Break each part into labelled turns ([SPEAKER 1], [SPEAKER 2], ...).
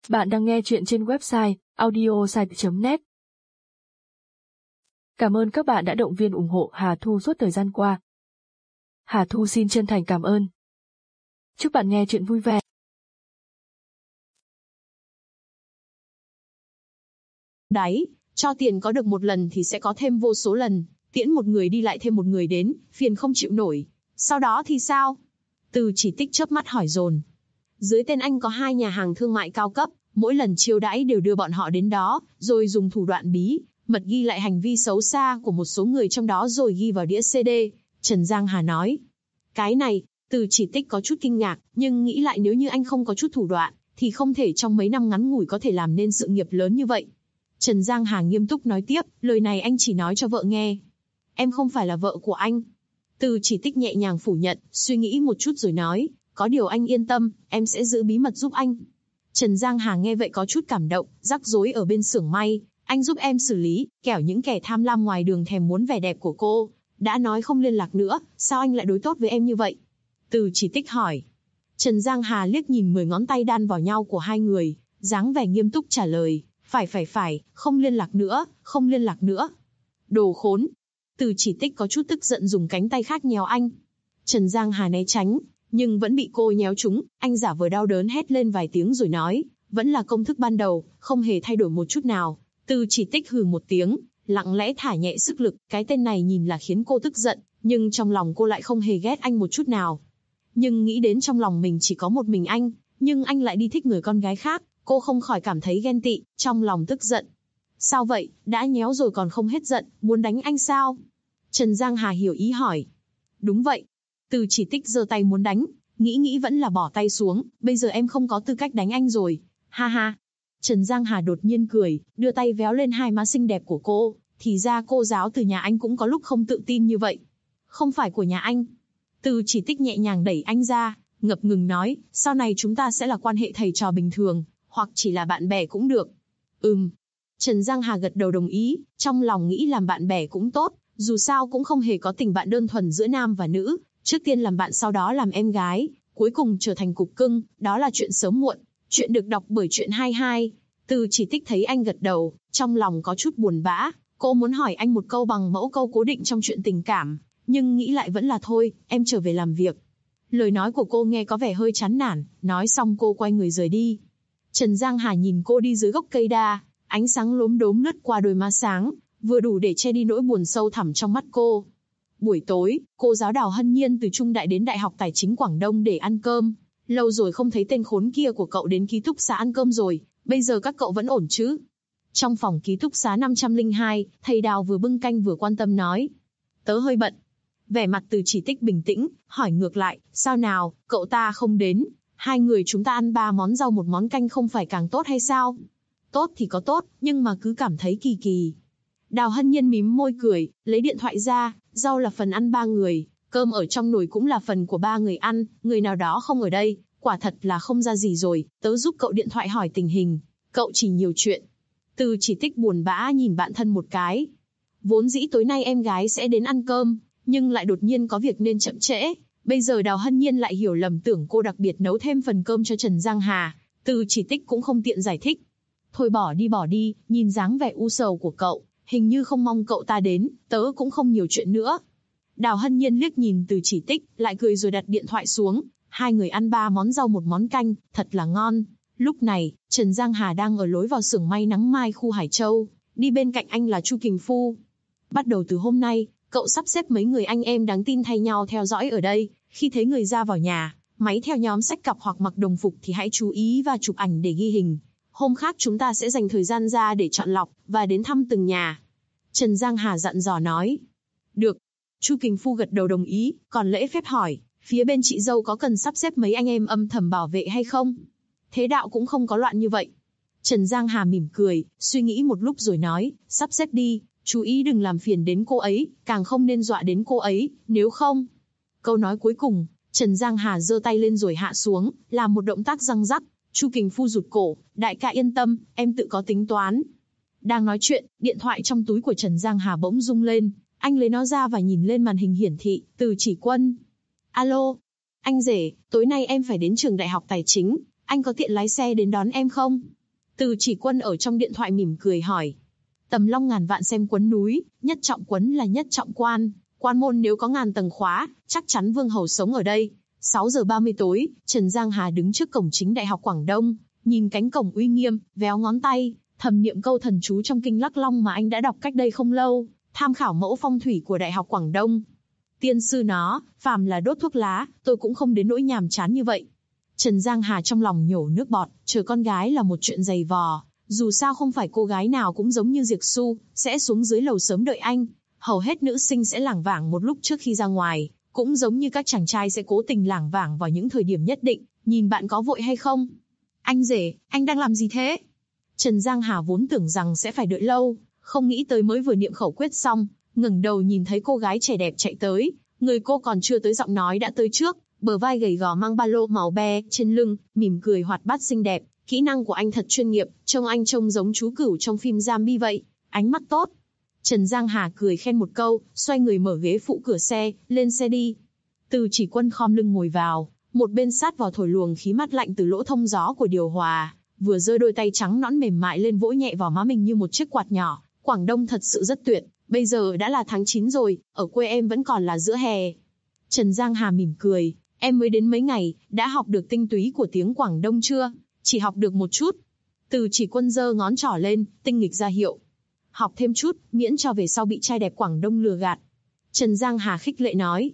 [SPEAKER 1] Bạn đang nghe chuyện trên website audiosite.net. Cảm ơn các bạn đã động viên ủng hộ Hà Thu suốt thời gian qua. Hà Thu xin chân thành cảm ơn. Chúc bạn nghe chuyện vui vẻ.
[SPEAKER 2] Đấy, cho tiền có được một lần thì sẽ có thêm vô số lần, tiễn một người đi lại thêm một người đến, phiền không chịu nổi. Sau đó thì sao? Từ Chỉ Tích chớp mắt hỏi dồn. Dưới tên anh có 2 nhà hàng thương mại cao cấp, mỗi lần chiêu đãi đều đưa bọn họ đến đó, rồi dùng thủ đoạn bí mật ghi lại hành vi xấu xa của một số người trong đó rồi ghi vào đĩa CD. Trần Giang Hà nói. Cái này, Từ Chỉ Tích có chút kinh ngạc, nhưng nghĩ lại nếu như anh không có chút thủ đoạn, thì không thể trong mấy năm ngắn ngủi có thể làm nên sự nghiệp lớn như vậy. Trần Giang Hà nghiêm túc nói tiếp, lời này anh chỉ nói cho vợ nghe. Em không phải là vợ của anh. Từ Chỉ Tích nhẹ nhàng phủ nhận, suy nghĩ một chút rồi nói, có điều anh yên tâm, em sẽ giữ bí mật giúp anh. Trần Giang Hà nghe vậy có chút cảm động, rắc rối ở bên xưởng may, anh giúp em xử lý, kẻo những kẻ tham lam ngoài đường thèm muốn vẻ đẹp của cô. Đã nói không liên lạc nữa, sao anh lại đối tốt với em như vậy? Từ Chỉ Tích hỏi. Trần Giang Hà liếc nhìn 10 ngón tay đan vào nhau của hai người, dáng vẻ nghiêm túc trả lời, phải, không liên lạc nữa, không liên lạc nữa. Đồ khốn. Từ Chỉ Tích có chút tức giận dùng cánh tay khác nhéo anh. Trần Giang Hà né tránh, nhưng vẫn bị cô nhéo trúng, anh giả vờ đau đớn hét lên vài tiếng rồi nói, vẫn là công thức ban đầu, không hề thay đổi một chút nào. Từ Chỉ Tích hừ một tiếng, lặng lẽ thả nhẹ sức lực, cái tên này nhìn là khiến cô tức giận, nhưng trong lòng cô lại không hề ghét anh một chút nào. Nhưng nghĩ đến trong lòng mình chỉ có một mình anh, nhưng anh lại đi thích người con gái khác, cô không khỏi cảm thấy ghen tị, trong lòng tức giận. Sao vậy, đã nhéo rồi còn không hết giận, muốn đánh anh sao? Trần Giang Hà hiểu ý hỏi. Đúng vậy. Từ Chỉ Tích giơ tay muốn đánh, nghĩ vẫn là bỏ tay xuống, bây giờ em không có tư cách đánh anh rồi. Ha ha. Trần Giang Hà đột nhiên cười, đưa tay véo lên hai má xinh đẹp của cô, thì ra cô giáo từ nhà anh cũng có lúc không tự tin như vậy. Không phải của nhà anh. Từ Chỉ Tích nhẹ nhàng đẩy anh ra, ngập ngừng nói, sau này chúng ta sẽ là quan hệ thầy trò bình thường, hoặc chỉ là bạn bè cũng được. Trần Giang Hà gật đầu đồng ý, trong lòng nghĩ làm bạn bè cũng tốt, dù sao cũng không hề có tình bạn đơn thuần giữa nam và nữ, trước tiên làm bạn sau đó làm em gái, cuối cùng trở thành cục cưng, đó là chuyện sớm muộn. Chuyện được đọc bởi Chuyện 22. Từ Chỉ Tích thấy anh gật đầu, trong lòng có chút buồn bã, cô muốn hỏi anh một câu bằng mẫu câu cố định trong chuyện tình cảm, nhưng nghĩ lại vẫn là thôi, em trở về làm việc. Lời nói của cô nghe có vẻ hơi chán nản, nói xong cô quay người rời đi. Trần Giang Hà nhìn cô đi dưới gốc cây đa, ánh sáng lốm đốm lướt qua đôi má sáng, vừa đủ để che đi nỗi buồn sâu thẳm trong mắt cô. Buổi tối, cô giáo Đào Hân Nhiên từ Trung Đại đến Đại học Tài chính Quảng Đông để ăn cơm. Lâu rồi không thấy tên khốn kia của cậu đến ký túc xá ăn cơm rồi, bây giờ các cậu vẫn ổn chứ? Trong phòng ký túc xá 502, thầy Đào vừa bưng canh vừa quan tâm nói. Tớ hơi bận. Vẻ mặt Từ Chỉ Tích bình tĩnh, hỏi ngược lại, sao nào, cậu ta không đến? 2 người chúng ta ăn 3 món rau 1 món canh không phải càng tốt hay sao? Tốt thì có tốt, nhưng mà cứ cảm thấy kỳ kỳ. Đào Hân Nhiên mím môi cười, lấy điện thoại ra, rau là phần ăn 3 người, cơm ở trong nồi cũng là phần của 3 người ăn, người nào đó không ở đây, quả thật là không ra gì rồi, tớ giúp cậu điện thoại hỏi tình hình, cậu chỉ nhiều chuyện. Từ Chỉ Tích buồn bã nhìn bạn thân một cái. Vốn dĩ tối nay em gái sẽ đến ăn cơm, nhưng lại đột nhiên có việc nên chậm trễ, bây giờ Đào Hân Nhiên lại hiểu lầm tưởng cô đặc biệt nấu thêm phần cơm cho Trần Giang Hà, Từ Chỉ Tích cũng không tiện giải thích. Thôi bỏ đi, nhìn dáng vẻ u sầu của cậu, hình như không mong cậu ta đến, tớ cũng không nhiều chuyện nữa. Đào Hân Nhiên liếc nhìn Từ Chỉ Tích, lại cười rồi đặt điện thoại xuống. 2 người ăn 3 món rau 1 món canh, thật là ngon. Lúc này, Trần Giang Hà đang ở lối vào xưởng may Nắng Mai khu Hải Châu, đi bên cạnh anh là Chu Kình Phu. Bắt đầu từ hôm nay, cậu sắp xếp mấy người anh em đáng tin thay nhau theo dõi ở đây, khi thấy người ra vào nhà, máy theo nhóm xách cặp hoặc mặc đồng phục thì hãy chú ý và chụp ảnh để ghi hình. Hôm khác chúng ta sẽ dành thời gian ra để chọn lọc, và đến thăm từng nhà. Trần Giang Hà dặn dò nói. Được. Chu Kình Phu gật đầu đồng ý, còn lễ phép hỏi, phía bên chị dâu có cần sắp xếp mấy anh em âm thầm bảo vệ hay không? Thế đạo cũng không có loạn như vậy. Trần Giang Hà mỉm cười, suy nghĩ một lúc rồi nói, sắp xếp đi, chú ý đừng làm phiền đến cô ấy, càng không nên dọa đến cô ấy, nếu không. Câu nói cuối cùng, Trần Giang Hà giơ tay lên rồi hạ xuống, làm một động tác răng rắc. Chu Kình Phu rụt cổ, đại ca yên tâm, em tự có tính toán. Đang nói chuyện, điện thoại trong túi của Trần Giang Hà bỗng rung lên, anh lấy nó ra và nhìn lên màn hình hiển thị, Từ Chỉ Quân. Alo, anh rể, tối nay em phải đến trường Đại học Tài chính, anh có tiện lái xe đến đón em không? Từ Chỉ Quân ở trong điện thoại mỉm cười hỏi. Tầm long ngàn vạn xem quấn núi, nhất trọng quấn là nhất trọng quan. Quan môn nếu có ngàn tầng khóa, chắc chắn vương hầu sống ở đây. 6 giờ 30 tối, Trần Giang Hà đứng trước cổng chính Đại học Quảng Đông, nhìn cánh cổng uy nghiêm, véo ngón tay, thầm niệm câu thần chú trong kinh Lắc Long mà anh đã đọc cách đây không lâu, tham khảo mẫu phong thủy của Đại học Quảng Đông. Tiên sư nó, phàm là đốt thuốc lá, tôi cũng không đến nỗi nhàm chán như vậy. Trần Giang Hà trong lòng nhổ nước bọt, chờ con gái là một chuyện dày vò, dù sao không phải cô gái nào cũng giống như Diệc Xu, sẽ xuống dưới lầu sớm đợi anh. Hầu hết nữ sinh sẽ lảng vảng một lúc trước khi ra ngoài, cũng giống như các chàng trai sẽ cố tình lảng vảng vào những thời điểm nhất định, nhìn bạn có vội hay không. Anh rể, anh đang làm gì thế? Trần Giang Hà vốn tưởng rằng sẽ phải đợi lâu, không nghĩ tới mới vừa niệm khẩu quyết xong, ngẩng đầu nhìn thấy cô gái trẻ đẹp chạy tới, người cô còn chưa tới giọng nói đã tới trước, bờ vai gầy gò mang ba lô màu be trên lưng, mỉm cười hoạt bát xinh đẹp, kỹ năng của anh thật chuyên nghiệp, trông anh trông giống chú cửu trong phim zombie vậy, ánh mắt tốt. Trần Giang Hà cười khen một câu, xoay người mở ghế phụ cửa xe, lên xe đi. Từ Chỉ Quân khom lưng ngồi vào, một bên sát vào thổi luồng khí mát lạnh từ lỗ thông gió của điều hòa, vừa giơ đôi tay trắng nõn mềm mại lên vỗ nhẹ vào má mình như một chiếc quạt nhỏ. Quảng Đông thật sự rất tuyệt, bây giờ đã là tháng 9 rồi, ở quê em vẫn còn là giữa hè. Trần Giang Hà mỉm cười, em mới đến mấy ngày, đã học được tinh túy của tiếng Quảng Đông chưa? Chỉ học được một chút. Từ Chỉ Quân giơ ngón trỏ lên, tinh nghịch ra hiệu. Học thêm chút, miễn cho về sau bị trai đẹp Quảng Đông lừa gạt. Trần Giang Hà khích lệ nói.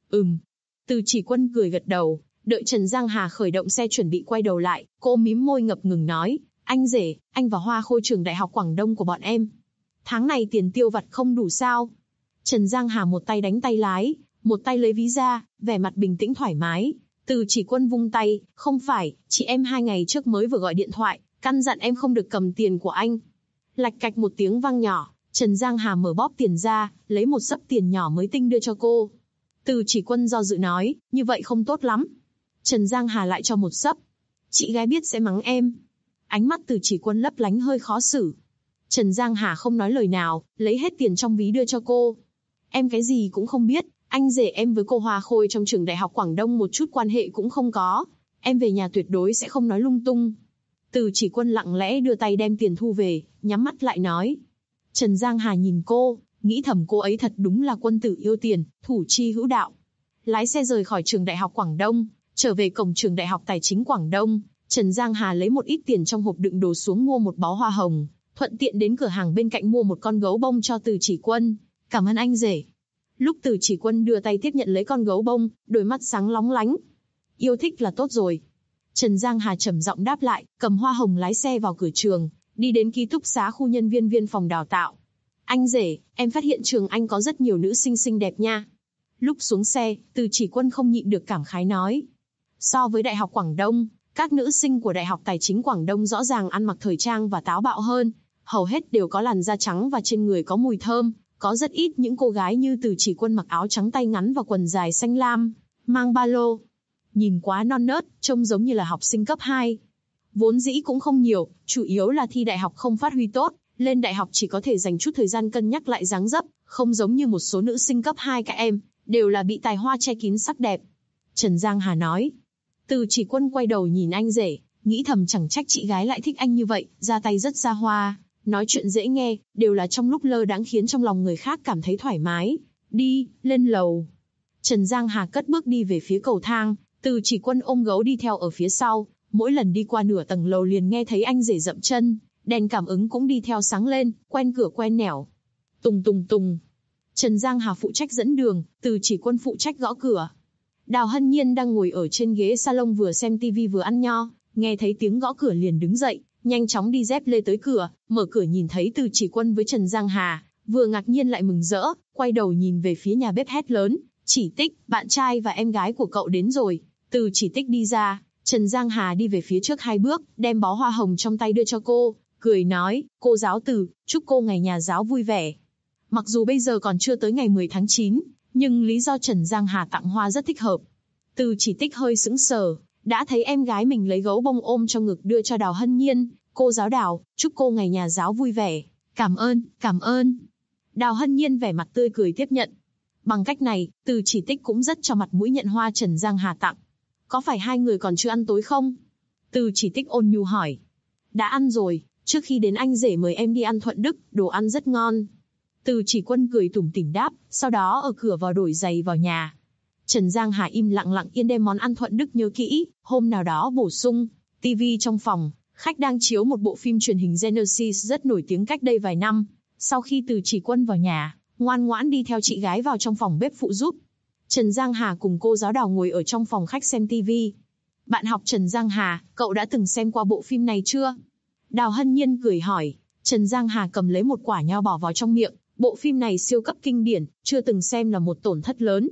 [SPEAKER 2] Từ Chỉ Quân cười gật đầu, đợi Trần Giang Hà khởi động xe chuẩn bị quay đầu lại, cô mím môi ngập ngừng nói, anh rể, anh và Hoa Khôi trường Đại học Quảng Đông của bọn em. Tháng này tiền tiêu vặt không đủ sao? Trần Giang Hà một tay đánh tay lái, một tay lấy ví ra, vẻ mặt bình tĩnh thoải mái. Từ Chỉ Quân vung tay, không phải, chị em 2 ngày trước mới vừa gọi điện thoại, căn dặn em không được cầm tiền của anh. Lạch cạch một tiếng vang nhỏ, Trần Giang Hà mở bóp tiền ra, lấy một xấp tiền nhỏ mới tinh đưa cho cô. Từ Chỉ Quân do dự nói, như vậy không tốt lắm. Trần Giang Hà lại cho một xấp. Chị gái biết sẽ mắng em. Ánh mắt Từ Chỉ Quân lấp lánh hơi khó xử. Trần Giang Hà không nói lời nào, lấy hết tiền trong ví đưa cho cô. Em cái gì cũng không biết, anh rể em với cô Hoa Khôi trong trường Đại học Quảng Đông một chút quan hệ cũng không có. Em về nhà tuyệt đối sẽ không nói lung tung. Từ Chỉ Quân lặng lẽ đưa tay đem tiền thu về, nhắm mắt lại nói. Trần Giang Hà nhìn cô, nghĩ thầm cô ấy thật đúng là quân tử yêu tiền, thủ chi hữu đạo. Lái xe rời khỏi trường Đại học Quảng Đông, trở về cổng trường Đại học Tài chính Quảng Đông, Trần Giang Hà lấy một ít tiền trong hộp đựng đồ xuống mua một bó hoa hồng, thuận tiện đến cửa hàng bên cạnh mua một con gấu bông cho Từ Chỉ Quân. Cảm ơn anh rể. Lúc Từ Chỉ Quân đưa tay tiếp nhận lấy con gấu bông, đôi mắt sáng lóng lánh. Yêu thích là tốt rồi. Trần Giang Hà trầm giọng đáp lại, cầm hoa hồng lái xe vào cửa trường, đi đến ký túc xá khu nhân viên viên phòng đào tạo. Anh rể, em phát hiện trường anh có rất nhiều nữ sinh xinh đẹp nha. Lúc xuống xe, Từ Chỉ Quân không nhịn được cảm khái nói. So với Đại học Quảng Đông, các nữ sinh của Đại học Tài chính Quảng Đông rõ ràng ăn mặc thời trang và táo bạo hơn. Hầu hết đều có làn da trắng và trên người có mùi thơm. Có rất ít những cô gái như Từ Chỉ Quân mặc áo trắng tay ngắn và quần dài xanh lam, mang ba lô. Nhìn quá non nớt, trông giống như là học sinh cấp 2. Vốn dĩ cũng không nhiều, chủ yếu là thi đại học không phát huy tốt, lên đại học chỉ có thể dành chút thời gian cân nhắc lại dáng dấp, không giống như một số nữ sinh cấp 2 các em, đều là bị tài hoa che kín sắc đẹp. Trần Giang Hà nói. Từ Chỉ Quân quay đầu nhìn anh rể, nghĩ thầm chẳng trách chị gái lại thích anh như vậy, ra tay rất xa hoa, nói chuyện dễ nghe, đều là trong lúc lơ đãng khiến trong lòng người khác cảm thấy thoải mái. Đi, lên lầu. Trần Giang Hà cất bước đi về phía cầu thang, Từ Chỉ Quân ôm gấu đi theo ở phía sau, mỗi lần đi qua nửa tầng lầu liền nghe thấy anh rể dậm chân, đèn cảm ứng cũng đi theo sáng lên, quen cửa quen nẻo. Tùng tùng tùng. Trần Giang Hà phụ trách dẫn đường, Từ Chỉ Quân phụ trách gõ cửa. Đào Hân Nhiên đang ngồi ở trên ghế salon vừa xem tivi vừa ăn nho, nghe thấy tiếng gõ cửa liền đứng dậy, nhanh chóng đi dép lê tới cửa, mở cửa nhìn thấy Từ Chỉ Quân với Trần Giang Hà, vừa ngạc nhiên lại mừng rỡ, quay đầu nhìn về phía nhà bếp hét lớn, Chỉ Tích, bạn trai và em gái của cậu đến rồi. Từ Chỉ Tích đi ra, Trần Giang Hà đi về phía trước 2 bước, đem bó hoa hồng trong tay đưa cho cô, cười nói, cô giáo Từ, chúc cô ngày nhà giáo vui vẻ. Mặc dù bây giờ còn chưa tới ngày 10 tháng 9, nhưng lý do Trần Giang Hà tặng hoa rất thích hợp. Từ Chỉ Tích hơi sững sờ, đã thấy em gái mình lấy gấu bông ôm trong ngực đưa cho Đào Hân Nhiên, cô giáo Đào, chúc cô ngày nhà giáo vui vẻ. Cảm ơn, cảm ơn. Đào Hân Nhiên vẻ mặt tươi cười tiếp nhận. Bằng cách này, Từ Chỉ Tích cũng rất cho mặt mũi nhận hoa Trần Giang Hà tặng. Có phải 2 người còn chưa ăn tối không? Từ Chỉ Tích ôn nhu hỏi. Đã ăn rồi, trước khi đến anh rể mời em đi ăn Thuận Đức, đồ ăn rất ngon. Từ Chỉ Quân cười tủm tỉm đáp, sau đó ở cửa vào đổi giày vào nhà. Trần Giang Hà im lặng lặng yên đem món ăn Thuận Đức nhớ kỹ, hôm nào đó bổ sung. TV trong phòng, khách đang chiếu một bộ phim truyền hình Genesis rất nổi tiếng cách đây vài năm. Sau khi Từ Chỉ Quân vào nhà, ngoan ngoãn đi theo chị gái vào trong phòng bếp phụ giúp. Trần Giang Hà cùng cô giáo Đào ngồi ở trong phòng khách xem TV. Bạn học Trần Giang Hà, cậu đã từng xem qua bộ phim này chưa? Đào Hân Nhiên cười hỏi. Trần Giang Hà cầm lấy một quả nho bỏ vào trong miệng. Bộ phim này siêu cấp kinh điển, chưa từng xem là một tổn thất lớn.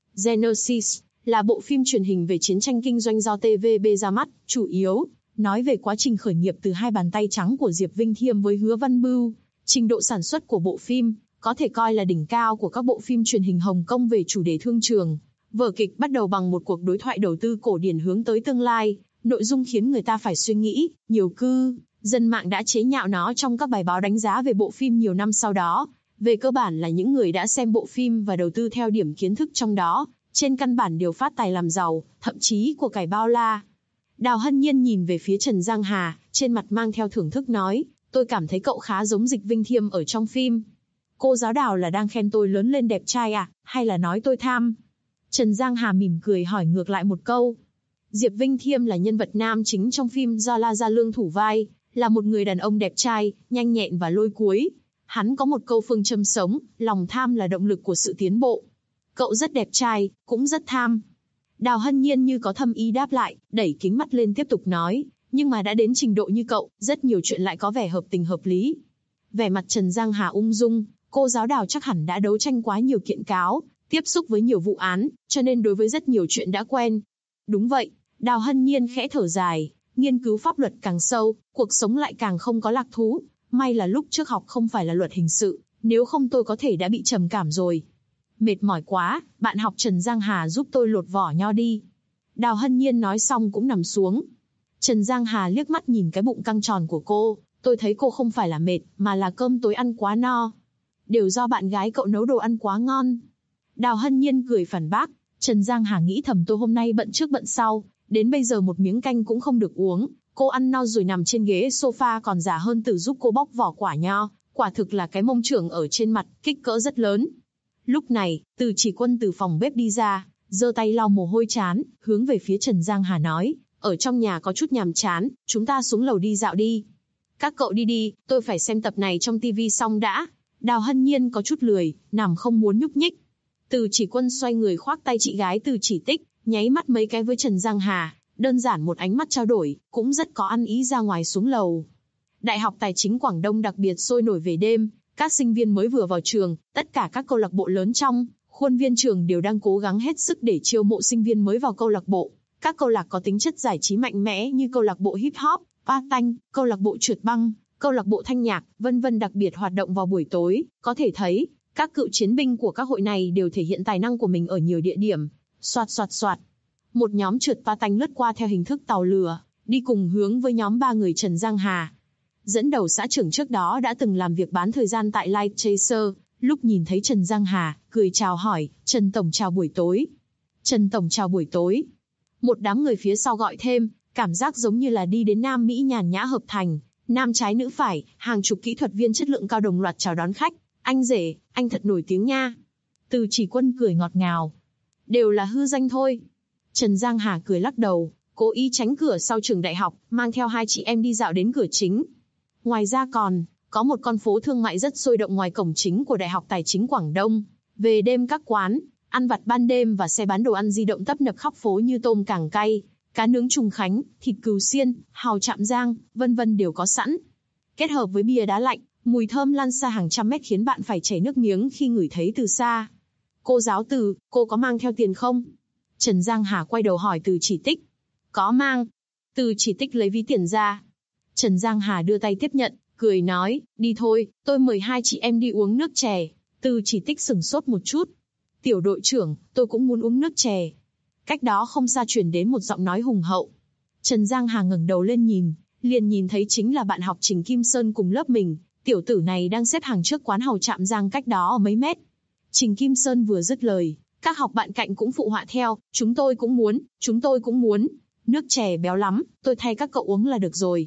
[SPEAKER 2] Genesis là bộ phim truyền hình về chiến tranh kinh doanh do TVB ra mắt, chủ yếu nói về quá trình khởi nghiệp từ hai bàn tay trắng của Diệp Vinh Thiêm với Hứa Văn Bưu. Trình độ sản xuất của bộ phim có thể coi là đỉnh cao của các bộ phim truyền hình Hồng Kông về chủ đề thương trường. Vở kịch bắt đầu bằng một cuộc đối thoại đầu tư cổ điển hướng tới tương lai, nội dung khiến người ta phải suy nghĩ, nhiều dân mạng đã chế nhạo nó trong các bài báo đánh giá về bộ phim nhiều năm sau đó. Về cơ bản là những người đã xem bộ phim và đầu tư theo điểm kiến thức trong đó, trên căn bản đều phát tài làm giàu, thậm chí của cải bao la. Đào Hân Nhiên nhìn về phía Trần Giang Hà, trên mặt mang theo thưởng thức nói, tôi cảm thấy cậu khá giống Dịch Vinh Thiêm ở trong phim. Cô giáo Đào là đang khen tôi lớn lên đẹp trai à, hay là nói tôi tham? Trần Giang Hà mỉm cười hỏi ngược lại một câu. Diệp Vinh Thiêm là nhân vật nam chính trong phim do La Gia Lương thủ vai, là một người đàn ông đẹp trai, nhanh nhẹn và lôi cuối. Hắn có một câu phương châm sống, lòng tham là động lực của sự tiến bộ. Cậu rất đẹp trai, cũng rất tham. Đào Hân Nhiên như có thâm ý đáp lại, đẩy kính mắt lên tiếp tục nói, nhưng mà đã đến trình độ như cậu, rất nhiều chuyện lại có vẻ hợp tình hợp lý. Vẻ mặt Trần Giang Hà ung dung, cô giáo Đào chắc hẳn đã đấu tranh quá nhiều kiện cáo, tiếp xúc với nhiều vụ án, cho nên đối với rất nhiều chuyện đã quen. Đúng vậy, Đào Hân Nhiên khẽ thở dài, nghiên cứu pháp luật càng sâu, cuộc sống lại càng không có lạc thú. May là lúc trước học không phải là luật hình sự, nếu không tôi có thể đã bị trầm cảm rồi. Mệt mỏi quá, bạn học Trần Giang Hà giúp tôi lột vỏ nho đi. Đào Hân Nhiên nói xong cũng nằm xuống. Trần Giang Hà liếc mắt nhìn cái bụng căng tròn của cô, tôi thấy cô không phải là mệt, mà là cơm tối ăn quá no. Đều do bạn gái cậu nấu đồ ăn quá ngon. Đào Hân Nhiên cười phản bác, Trần Giang Hà nghĩ thầm tôi hôm nay bận trước bận sau, đến bây giờ một miếng canh cũng không được uống. Cô ăn no rồi nằm trên ghế sofa còn giả hơn Từ giúp cô bóc vỏ quả nho, quả thực là cái mông trưởng ở trên mặt, kích cỡ rất lớn. Lúc này, Từ Chỉ Quân từ phòng bếp đi ra, giơ tay lau mồ hôi trán, hướng về phía Trần Giang Hà nói, ở trong nhà có chút nhàm chán, chúng ta xuống lầu đi dạo đi. Các cậu đi đi, tôi phải xem tập này trong TV xong đã. Đào Hân Nhiên có chút lười, nằm không muốn nhúc nhích. Từ Chỉ Quân xoay người khoác tay chị gái Từ Chỉ Tích, nháy mắt mấy cái với Trần Giang Hà. Đơn giản một ánh mắt trao đổi, cũng rất có ăn ý ra ngoài xuống lầu. Đại học Tài chính Quảng Đông đặc biệt sôi nổi về đêm, các sinh viên mới vừa vào trường, tất cả các câu lạc bộ lớn trong khuôn viên trường đều đang cố gắng hết sức để chiêu mộ sinh viên mới vào câu lạc bộ. Các câu lạc có tính chất giải trí mạnh mẽ như câu lạc bộ hip hop, pa tanh, câu lạc bộ trượt băng, câu lạc bộ thanh nhạc, vân vân đặc biệt hoạt động vào buổi tối. Có thể thấy, các cựu chiến binh của các hội này đều thể hiện tài năng của mình ở nhiều địa điểm. Soạt soạt soạt. Một nhóm trượt pa tanh lướt qua theo hình thức tàu lửa, đi cùng hướng với nhóm 3 người Trần Giang Hà. Dẫn đầu xã trưởng trước đó đã từng làm việc bán thời gian tại Light Chaser, lúc nhìn thấy Trần Giang Hà, cười chào hỏi, Trần Tổng chào buổi tối. Trần Tổng chào buổi tối. Một đám người phía sau gọi thêm, cảm giác giống như là đi đến Nam Mỹ nhàn nhã hợp thành, nam trái nữ phải, hàng chục kỹ thuật viên chất lượng cao đồng loạt chào đón khách. Anh rể, anh thật nổi tiếng nha. Từ Chỉ Quân cười ngọt ngào. Đều là hư danh thôi. Trần Giang Hà cười lắc đầu, cố ý tránh cửa sau trường đại học, mang theo hai chị em đi dạo đến cửa chính. Ngoài ra còn có một con phố thương mại rất sôi động ngoài cổng chính của Đại học Tài chính Quảng Đông. Về đêm các quán, ăn vặt ban đêm và xe bán đồ ăn di động tấp nập khắp phố như tôm càng cay, cá nướng Trùng Khánh, thịt cừu xiên, hàu Trạm Giang, vân vân đều có sẵn. Kết hợp với bia đá lạnh, mùi thơm lan xa hàng trăm mét khiến bạn phải chảy nước miếng khi ngửi thấy từ xa. Cô giáo Từ, cô có mang theo tiền không? Trần Giang Hà quay đầu hỏi Từ Chỉ Tích. Có mang. Từ Chỉ Tích lấy ví tiền ra. Trần Giang Hà đưa tay tiếp nhận, cười nói, đi thôi, tôi mời hai chị em đi uống nước chè. Từ Chỉ Tích sửng sốt một chút. Tiểu đội trưởng, tôi cũng muốn uống nước chè. Cách đó không xa truyền đến một giọng nói hùng hậu. Trần Giang Hà ngẩng đầu lên nhìn, liền nhìn thấy chính là bạn học Trình Kim Sơn cùng lớp mình. Tiểu tử này đang xếp hàng trước quán hàu Trạm Giang cách đó ở mấy mét. Trình Kim Sơn vừa dứt lời, các học bạn cạnh cũng phụ họa theo, chúng tôi cũng muốn. Nước chè béo lắm, tôi thay các cậu uống là được rồi.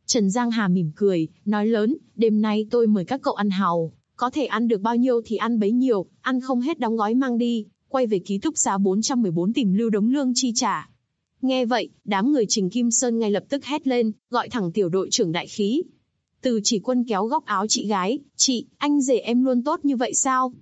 [SPEAKER 2] Trần Giang Hà mỉm cười, nói lớn, đêm nay tôi mời các cậu ăn hàu, có thể ăn được bao nhiêu thì ăn bấy nhiêu, ăn không hết đóng gói mang đi, quay về ký túc xá 414 tìm Lưu Đống Lương chi trả. Nghe vậy, đám người Trình Kim Sơn ngay lập tức hét lên, gọi thẳng tiểu đội trưởng đại khí. Từ Chỉ Quân kéo góc áo chị gái, chị, anh rể em luôn tốt như vậy sao?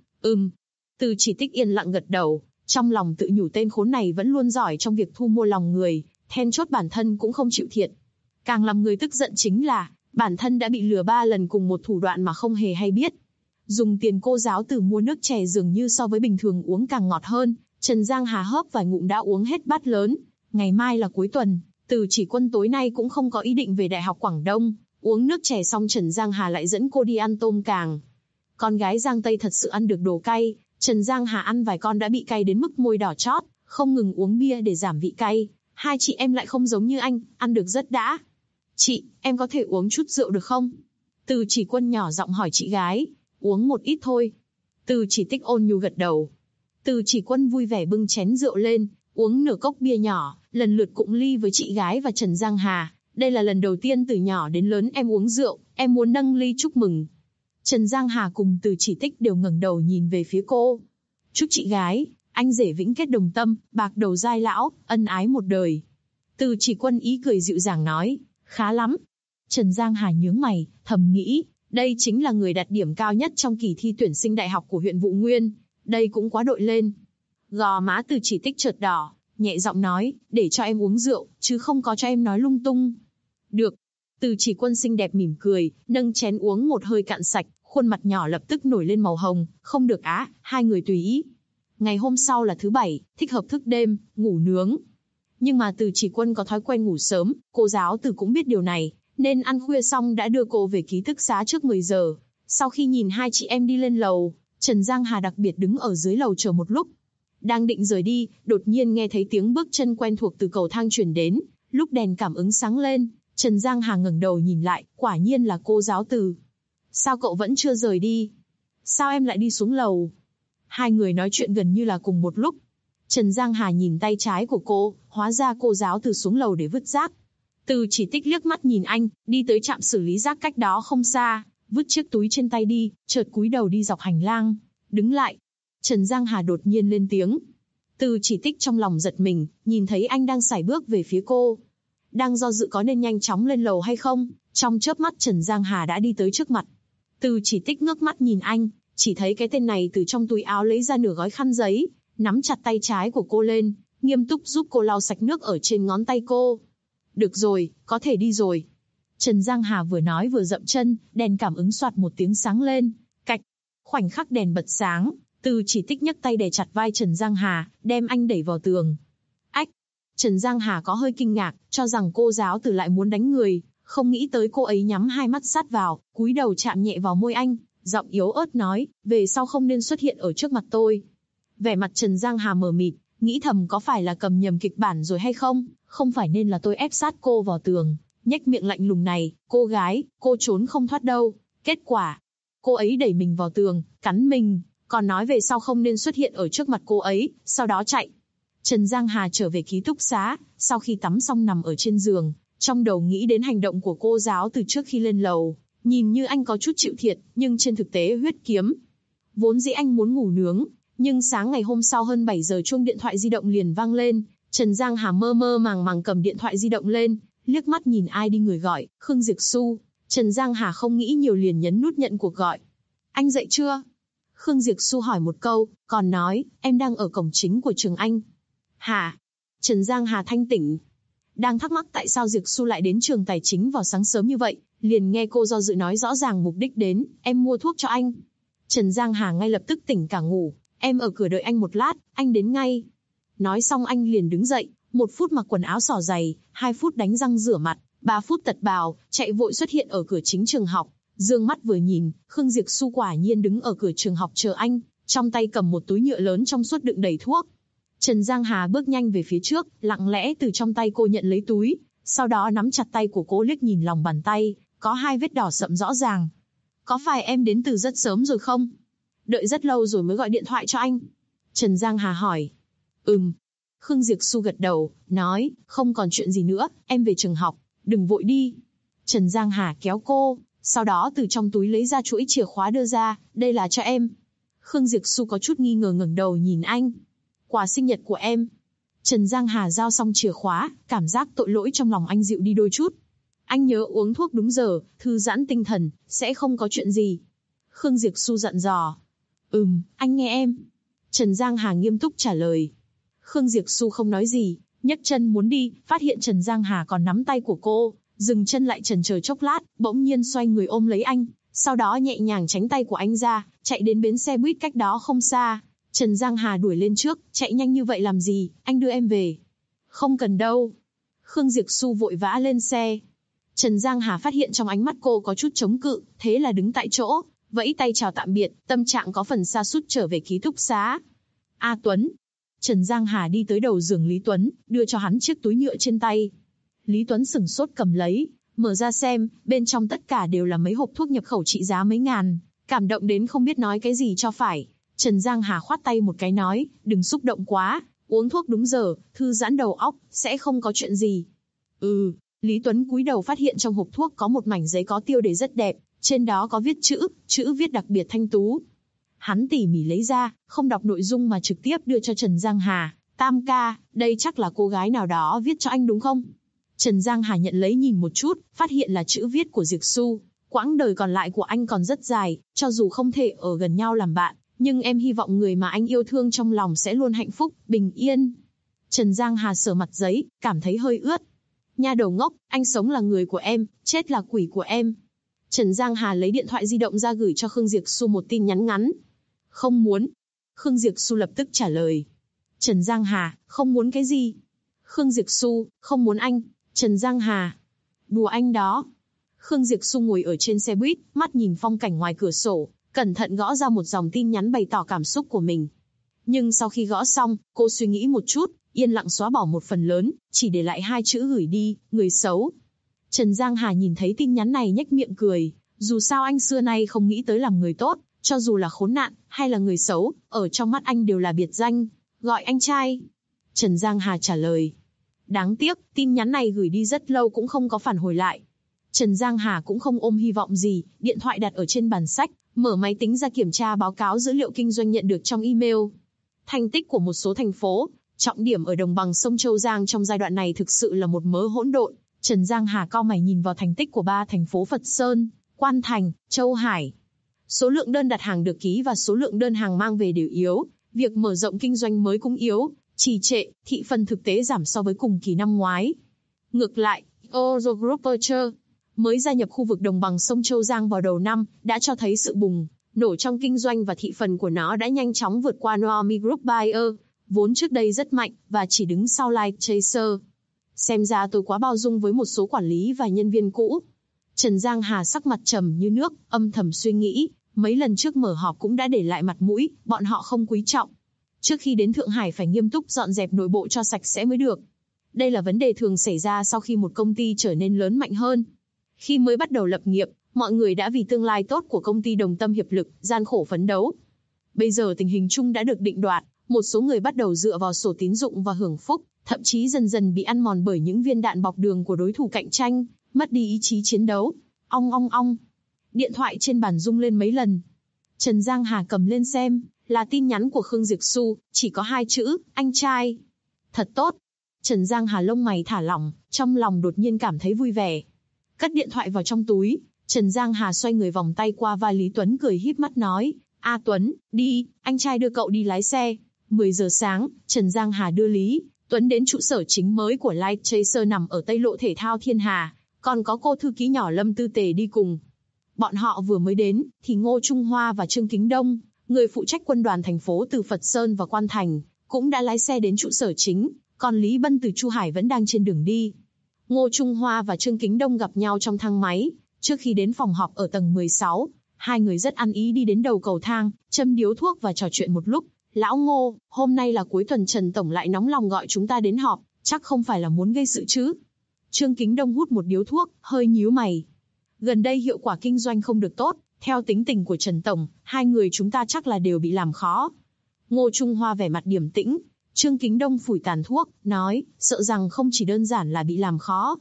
[SPEAKER 2] Từ Chỉ Tích yên lặng gật đầu, trong lòng tự nhủ tên khốn này vẫn luôn giỏi trong việc thu mua lòng người, then chốt bản thân cũng không chịu thiệt. Càng làm người tức giận chính là, bản thân đã bị lừa 3 lần cùng một thủ đoạn mà không hề hay biết. Dùng tiền cô giáo Từ mua nước chè dường như so với bình thường uống càng ngọt hơn, Trần Giang Hà hớp vài ngụm đã uống hết bát lớn. Ngày mai là cuối tuần, Từ Chỉ Quân tối nay cũng không có ý định về Đại học Quảng Đông, uống nước chè xong Trần Giang Hà lại dẫn cô đi ăn tôm càng. Con gái Giang Tây thật sự ăn được đồ cay, Trần Giang Hà ăn vài con đã bị cay đến mức môi đỏ chót, không ngừng uống bia để giảm vị cay. Hai chị em lại không giống như anh, ăn được rất đã. Chị, em có thể uống chút rượu được không? Từ Chỉ Quân nhỏ giọng hỏi chị gái. Uống một ít thôi. Từ Chỉ Tích ôn nhu gật đầu. Từ Chỉ Quân vui vẻ bưng chén rượu lên, uống nửa cốc bia nhỏ, lần lượt cụng ly với chị gái và Trần Giang Hà. Đây là lần đầu tiên từ nhỏ đến lớn em uống rượu, em muốn nâng ly chúc mừng. Trần Giang Hà cùng Từ Chỉ Tích đều ngẩng đầu nhìn về phía cô. Chúc chị gái, anh rể vĩnh kết đồng tâm, bạc đầu giai lão, ân ái một đời. Từ Chỉ Quân ý cười dịu dàng nói, khá lắm. Trần Giang Hà nhướng mày, thầm nghĩ, đây chính là người đạt điểm cao nhất trong kỳ thi tuyển sinh đại học của huyện Vụ Nguyên, đây cũng quá đội lên. Gò má Từ Chỉ Tích chợt đỏ, nhẹ giọng nói, để cho em uống rượu, chứ không có cho em nói lung tung. Được. Từ Chỉ Quân xinh đẹp mỉm cười, nâng chén uống một hơi cạn sạch, khuôn mặt nhỏ lập tức nổi lên màu hồng, không được á, hai người tùy ý. Ngày hôm sau là thứ Bảy, thích hợp thức đêm, ngủ nướng. Nhưng mà Từ Chỉ Quân có thói quen ngủ sớm, cô giáo Từ cũng biết điều này, nên ăn khuya xong đã đưa cô về ký túc xá trước 10 giờ. Sau khi nhìn hai chị em đi lên lầu, Trần Giang Hà đặc biệt đứng ở dưới lầu chờ một lúc. Đang định rời đi, đột nhiên nghe thấy tiếng bước chân quen thuộc từ cầu thang truyền đến, lúc đèn cảm ứng sáng lên, Trần Giang Hà ngẩng đầu nhìn lại, quả nhiên là cô giáo Từ. Sao cậu vẫn chưa rời đi? Sao em lại đi xuống lầu? Hai người nói chuyện gần như là cùng một lúc. Trần Giang Hà nhìn tay trái của cô, hóa ra cô giáo Từ xuống lầu để vứt rác. Từ Chỉ Tích liếc mắt nhìn anh, đi tới trạm xử lý rác cách đó không xa, vứt chiếc túi trên tay đi, chợt cúi đầu đi dọc hành lang. Đứng lại. Trần Giang Hà đột nhiên lên tiếng. Từ Chỉ Tích trong lòng giật mình, nhìn thấy anh đang sải bước về phía cô. Đang do dự có nên nhanh chóng lên lầu hay không, trong chớp mắt Trần Giang Hà đã đi tới trước mặt. Từ Chỉ Tích ngước mắt nhìn anh, chỉ thấy cái tên này từ trong túi áo lấy ra nửa gói khăn giấy, nắm chặt tay trái của cô lên, nghiêm túc giúp cô lau sạch nước ở trên ngón tay cô. Được rồi, có thể đi rồi. Trần Giang Hà vừa nói vừa dậm chân, đèn cảm ứng soạt một tiếng sáng lên. Cạch, khoảnh khắc đèn bật sáng, Từ Chỉ Tích nhấc tay đè chặt vai Trần Giang Hà, đem anh đẩy vào tường. Ách, Trần Giang Hà có hơi kinh ngạc, cho rằng cô giáo Từ lại muốn đánh người, không nghĩ tới cô ấy nhắm hai mắt sát vào, cúi đầu chạm nhẹ vào môi anh, giọng yếu ớt nói, về sau không nên xuất hiện ở trước mặt tôi. Vẻ mặt Trần Giang Hà mờ mịt, nghĩ thầm có phải là cầm nhầm kịch bản rồi hay không, không phải nên là tôi ép sát cô vào tường, nhếch miệng lạnh lùng này, cô gái, cô trốn không thoát đâu. Kết quả, cô ấy đẩy mình vào tường, cắn mình, còn nói về sau không nên xuất hiện ở trước mặt cô ấy, sau đó chạy. Trần Giang Hà trở về ký túc xá, sau khi tắm xong nằm ở trên giường, trong đầu nghĩ đến hành động của cô giáo Từ trước khi lên lầu, nhìn như anh có chút chịu thiệt, nhưng trên thực tế huyết kiếm. Vốn dĩ anh muốn ngủ nướng, nhưng sáng ngày hôm sau hơn 7 giờ chuông điện thoại di động liền vang lên, Trần Giang Hà mơ mơ màng màng cầm điện thoại di động lên, liếc mắt nhìn ai đi người gọi, Khương Diệp Xu. Trần Giang Hà không nghĩ nhiều liền nhấn nút nhận cuộc gọi. Anh dậy chưa? Khương Diệp Xu hỏi một câu, còn nói, em đang ở cổng chính của trường anh. Hả? Trần Giang Hà thanh tỉnh. Đang thắc mắc tại sao Diệp Xu lại đến trường tài chính vào sáng sớm như vậy, liền nghe cô do dự nói rõ ràng mục đích đến, em mua thuốc cho anh. Trần Giang Hà ngay lập tức tỉnh cả ngủ, em ở cửa đợi anh một lát, anh đến ngay. Nói xong anh liền đứng dậy, 1 phút mặc quần áo xỏ giày, 2 phút đánh răng rửa mặt, 3 phút tật bào, chạy vội xuất hiện ở cửa chính trường học. Dương mắt vừa nhìn, Khương Diệp Xu quả nhiên đứng ở cửa trường học chờ anh, trong tay cầm một túi nhựa lớn trong suốt đựng đầy thuốc. Trần Giang Hà bước nhanh về phía trước, lặng lẽ từ trong tay cô nhận lấy túi, sau đó nắm chặt tay của cô liếc nhìn lòng bàn tay, có 2 vết đỏ sậm rõ ràng. Có phải em đến từ rất sớm rồi không? Đợi rất lâu rồi mới gọi điện thoại cho anh. Trần Giang Hà hỏi. Khương Diệp Xu gật đầu, nói, không còn chuyện gì nữa, em về trường học, đừng vội đi. Trần Giang Hà kéo cô, sau đó từ trong túi lấy ra chuỗi chìa khóa đưa ra, đây là cho em. Khương Diệp Xu có chút nghi ngờ ngẩng đầu nhìn anh. Quà sinh nhật của em. Trần Giang Hà giao xong chìa khóa, cảm giác tội lỗi trong lòng anh dịu đi đôi chút. Anh nhớ uống thuốc đúng giờ, thư giãn tinh thần, sẽ không có chuyện gì. Khương Diệp Xu dặn dò. Anh nghe em. Trần Giang Hà nghiêm túc trả lời. Khương Diệp Xu không nói gì, nhấc chân muốn đi, phát hiện Trần Giang Hà còn nắm tay của cô, dừng chân lại chần chờ chốc lát, bỗng nhiên xoay người ôm lấy anh, sau đó nhẹ nhàng tránh tay của anh ra, chạy đến bến xe buýt cách đó không xa. Trần Giang Hà đuổi lên trước, chạy nhanh như vậy làm gì, anh đưa em về. Không cần đâu. Khương Diệp Xu vội vã lên xe. Trần Giang Hà phát hiện trong ánh mắt cô có chút chống cự, thế là đứng tại chỗ, vẫy tay chào tạm biệt, tâm trạng có phần sa sút trở về ký túc xá. A Tuấn. Trần Giang Hà đi tới đầu giường Lý Tuấn, đưa cho hắn chiếc túi nhựa trên tay. Lý Tuấn sửng sốt cầm lấy, mở ra xem, bên trong tất cả đều là mấy hộp thuốc nhập khẩu trị giá mấy ngàn, cảm động đến không biết nói cái gì cho phải. Trần Giang Hà khoát tay một cái nói, đừng xúc động quá, uống thuốc đúng giờ, thư giãn đầu óc, sẽ không có chuyện gì. Lý Tuấn cúi đầu phát hiện trong hộp thuốc có một mảnh giấy có tiêu đề rất đẹp, trên đó có viết chữ viết đặc biệt thanh tú. Hắn tỉ mỉ lấy ra, không đọc nội dung mà trực tiếp đưa cho Trần Giang Hà. Tam ca, đây chắc là cô gái nào đó viết cho anh đúng không? Trần Giang Hà nhận lấy nhìn một chút, phát hiện là chữ viết của Diệp Xu. Quãng đời còn lại của anh còn rất dài, cho dù không thể ở gần nhau làm bạn, nhưng em hy vọng người mà anh yêu thương trong lòng sẽ luôn hạnh phúc, bình yên. Trần Giang Hà sờ mặt giấy, cảm thấy hơi ướt. Nha đầu ngốc, anh sống là người của em, chết là quỷ của em. Trần Giang Hà lấy điện thoại di động ra gửi cho Khương Diệp Xu một tin nhắn ngắn. Không muốn. Khương Diệp Xu lập tức trả lời. Trần Giang Hà, không muốn cái gì? Khương Diệp Xu, không muốn anh. Trần Giang Hà, đùa anh đó. Khương Diệp Xu ngồi ở trên xe buýt, mắt nhìn phong cảnh ngoài cửa sổ, cẩn thận gõ ra một dòng tin nhắn bày tỏ cảm xúc của mình. Nhưng sau khi gõ xong, cô suy nghĩ một chút, yên lặng xóa bỏ một phần lớn, chỉ để lại 2 chữ gửi đi, người xấu. Trần Giang Hà nhìn thấy tin nhắn này nhếch miệng cười, dù sao anh xưa nay không nghĩ tới làm người tốt, cho dù là khốn nạn, hay là người xấu, ở trong mắt anh đều là biệt danh, gọi anh trai. Trần Giang Hà trả lời. Đáng tiếc, tin nhắn này gửi đi rất lâu cũng không có phản hồi lại. Trần Giang Hà cũng không ôm hy vọng gì, điện thoại đặt ở trên bàn sách, mở máy tính ra kiểm tra báo cáo dữ liệu kinh doanh nhận được trong email. Thành tích của một số thành phố, trọng điểm ở đồng bằng sông Châu Giang trong giai đoạn này thực sự là một mớ hỗn độn. Trần Giang Hà cau mày nhìn vào thành tích của 3 thành phố Phật Sơn, Quan Thành, Châu Hải. Số lượng đơn đặt hàng được ký và số lượng đơn hàng mang về đều yếu, việc mở rộng kinh doanh mới cũng yếu, trì trệ, thị phần thực tế giảm so với cùng kỳ năm ngoái. Ngược lại, Oro Group Purchase, mới gia nhập khu vực đồng bằng sông Châu Giang vào đầu năm, đã cho thấy sự bùng nổ trong kinh doanh và thị phần của nó đã nhanh chóng vượt qua Noami Group Buyer, vốn trước đây rất mạnh và chỉ đứng sau Light Chaser. Xem ra tôi quá bao dung với một số quản lý và nhân viên cũ. Trần Giang Hà sắc mặt trầm như nước, âm thầm suy nghĩ, mấy lần trước mở họp cũng đã để lại mặt mũi, bọn họ không quý trọng. Trước khi đến Thượng Hải phải nghiêm túc dọn dẹp nội bộ cho sạch sẽ mới được. Đây là vấn đề thường xảy ra sau khi một công ty trở nên lớn mạnh hơn. Khi mới bắt đầu lập nghiệp, mọi người đã vì tương lai tốt của công ty đồng tâm hiệp lực, gian khổ phấn đấu. Bây giờ tình hình chung đã được định đoạt, một số người bắt đầu dựa vào sổ tín dụng và hưởng phúc, thậm chí dần dần bị ăn mòn bởi những viên đạn bọc đường của đối thủ cạnh tranh, mất đi ý chí chiến đấu. Ong ong ong. Điện thoại trên bàn rung lên mấy lần. Trần Giang Hà cầm lên xem, là tin nhắn của Khương Diệp Xu, chỉ có 2 chữ, anh trai. Thật tốt. Trần Giang Hà lông mày thả lỏng, trong lòng đột nhiên cảm thấy vui vẻ. Cất điện thoại vào trong túi, Trần Giang Hà xoay người vòng tay qua vai Lý Tuấn cười híp mắt nói, A Tuấn, đi, anh trai đưa cậu đi lái xe. 10 giờ sáng, Trần Giang Hà đưa Lý Tuấn đến trụ sở chính mới của Light Chaser nằm ở Tây Lộ Thể thao Thiên Hà, còn có cô thư ký nhỏ Lâm Tư Tề đi cùng. Bọn họ vừa mới đến, thì Ngô Trung Hoa và Trương Kính Đông, người phụ trách quân đoàn thành phố từ Phật Sơn và Quan Thành, cũng đã lái xe đến trụ sở chính, còn Lý Bân từ Chu Hải vẫn đang trên đường đi. Ngô Trung Hoa và Trương Kính Đông gặp nhau trong thang máy, trước khi đến phòng họp ở tầng 16, hai người rất ăn ý đi đến đầu cầu thang, châm điếu thuốc và trò chuyện một lúc. Lão Ngô, hôm nay là cuối tuần Trần Tổng lại nóng lòng gọi chúng ta đến họp, chắc không phải là muốn gây sự chứ? Trương Kính Đông hút một điếu thuốc, hơi nhíu mày. Gần đây hiệu quả kinh doanh không được tốt, theo tính tình của Trần Tổng, hai người chúng ta chắc là đều bị làm khó. Ngô Trung Hoa vẻ mặt điềm tĩnh, Trương Kính Đông phủi tàn thuốc, nói, sợ rằng không chỉ đơn giản là bị làm khó.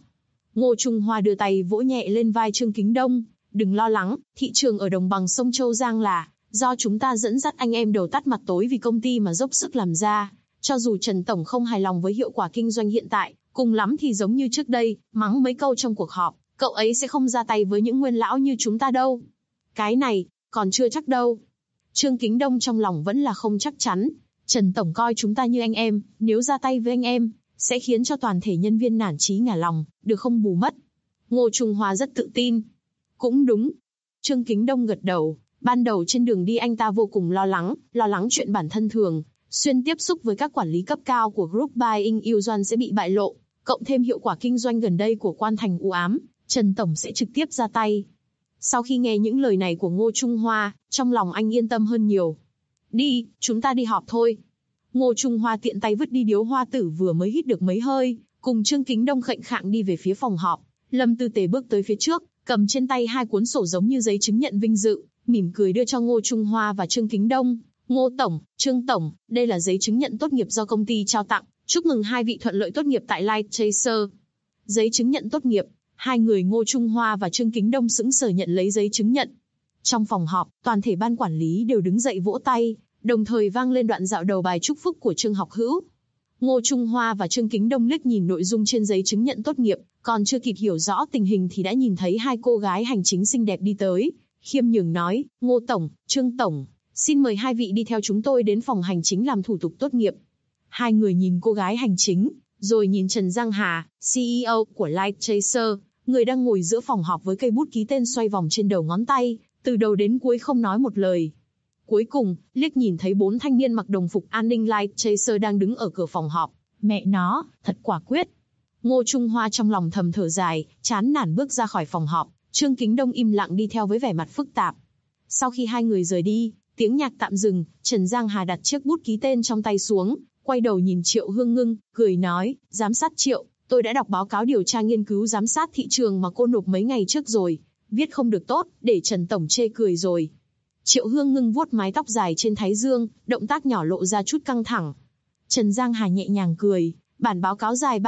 [SPEAKER 2] Ngô Trung Hoa đưa tay vỗ nhẹ lên vai Trương Kính Đông. Đừng lo lắng, thị trường ở đồng bằng sông Châu Giang là do chúng ta dẫn dắt anh em đầu tắt mặt tối vì công ty mà dốc sức làm ra. Cho dù Trần Tổng không hài lòng với hiệu quả kinh doanh hiện tại, cùng lắm thì giống như trước đây, mắng mấy câu trong cuộc họp, cậu ấy sẽ không ra tay với những nguyên lão như chúng ta đâu. Cái này, còn chưa chắc đâu. Trương Kính Đông trong lòng vẫn là không chắc chắn. Trần Tổng coi chúng ta như anh em, nếu ra tay với anh em, sẽ khiến cho toàn thể nhân viên nản chí ngả lòng, được không bù mất. Ngô Trung Hoa rất tự tin. Cũng đúng. Trương Kính Đông gật đầu. Ban đầu trên đường đi anh ta vô cùng lo lắng chuyện bản thân thường xuyên tiếp xúc với các quản lý cấp cao của Group Buying Yuan sẽ bị bại lộ, cộng thêm hiệu quả kinh doanh gần đây của Quan Thành u ám, Trần Tổng sẽ trực tiếp ra tay. Sau khi nghe những lời này của Ngô Trung Hoa, trong lòng anh yên tâm hơn nhiều. Đi, chúng ta đi họp thôi. Ngô Trung Hoa tiện tay vứt đi điếu hoa tử vừa mới hít được mấy hơi, cùng Trương Kính Đông khệnh khạng đi về phía phòng họp. Lâm Tư Tề bước tới phía trước, cầm trên tay hai cuốn sổ giống như giấy chứng nhận vinh dự, mỉm cười đưa cho Ngô Trung Hoa và Trương Kính Đông. Ngô Tổng, Trương Tổng, đây là giấy chứng nhận tốt nghiệp do công ty trao tặng, chúc mừng hai vị thuận lợi tốt nghiệp tại Light Chaser. Giấy chứng nhận tốt nghiệp, hai người Ngô Trung Hoa và Trương Kính Đông sững sờ nhận lấy giấy chứng nhận. Trong phòng họp, toàn thể ban quản lý đều đứng dậy vỗ tay, đồng thời vang lên đoạn dạo đầu bài chúc phúc của Trương Học Hữu. Ngô Trung Hoa và Trương Kính Đông liếc nhìn nội dung trên giấy chứng nhận tốt nghiệp, còn chưa kịp hiểu rõ tình hình thì đã nhìn thấy hai cô gái hành chính xinh đẹp đi tới. Khiêm nhường nói, Ngô Tổng, Trương Tổng, xin mời hai vị đi theo chúng tôi đến phòng hành chính làm thủ tục tốt nghiệp. Hai người nhìn cô gái hành chính, rồi nhìn Trần Giang Hà, CEO của Light Chaser, người đang ngồi giữa phòng họp với cây bút ký tên xoay vòng trên đầu ngón tay, từ đầu đến cuối không nói một lời. Cuối cùng, liếc nhìn thấy 4 thanh niên mặc đồng phục an ninh Light Chaser đang đứng ở cửa phòng họp. Mẹ nó, thật quả quyết. Ngô Trung Hoa trong lòng thầm thở dài, chán nản bước ra khỏi phòng họp. Trương Kính Đông im lặng đi theo với vẻ mặt phức tạp. Sau khi hai người rời đi, tiếng nhạc tạm dừng, Trần Giang Hà đặt chiếc bút ký tên trong tay xuống, quay đầu nhìn Triệu Hương Ngưng, cười nói, giám sát Triệu, tôi đã đọc báo cáo điều tra nghiên cứu giám sát thị trường mà cô nộp mấy ngày trước rồi, viết không được tốt, để Trần Tổng chê cười rồi. Triệu Hương Ngưng vuốt mái tóc dài trên thái dương, động tác nhỏ lộ ra chút căng thẳng. Trần Giang Hà nhẹ nhàng cười, bản báo cáo dài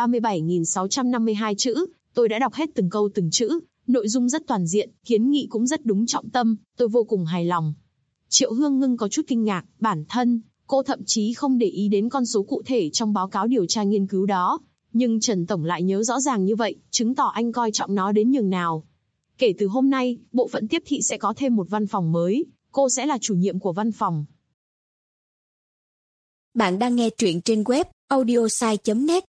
[SPEAKER 2] 37.652 chữ, tôi đã đọc hết từng câu từng chữ, nội dung rất toàn diện, kiến nghị cũng rất đúng trọng tâm, tôi vô cùng hài lòng. Triệu Hương Ngưng có chút kinh ngạc, bản thân, cô thậm chí không để ý đến con số cụ thể trong báo cáo điều tra nghiên cứu đó, nhưng Trần Tổng lại nhớ rõ ràng như vậy, chứng tỏ anh coi trọng nó đến nhường nào. Kể từ hôm nay, bộ phận tiếp thị sẽ có thêm một văn phòng mới, cô sẽ là chủ nhiệm của văn phòng.
[SPEAKER 3] Bạn đang nghe truyện trên web audiosai.net.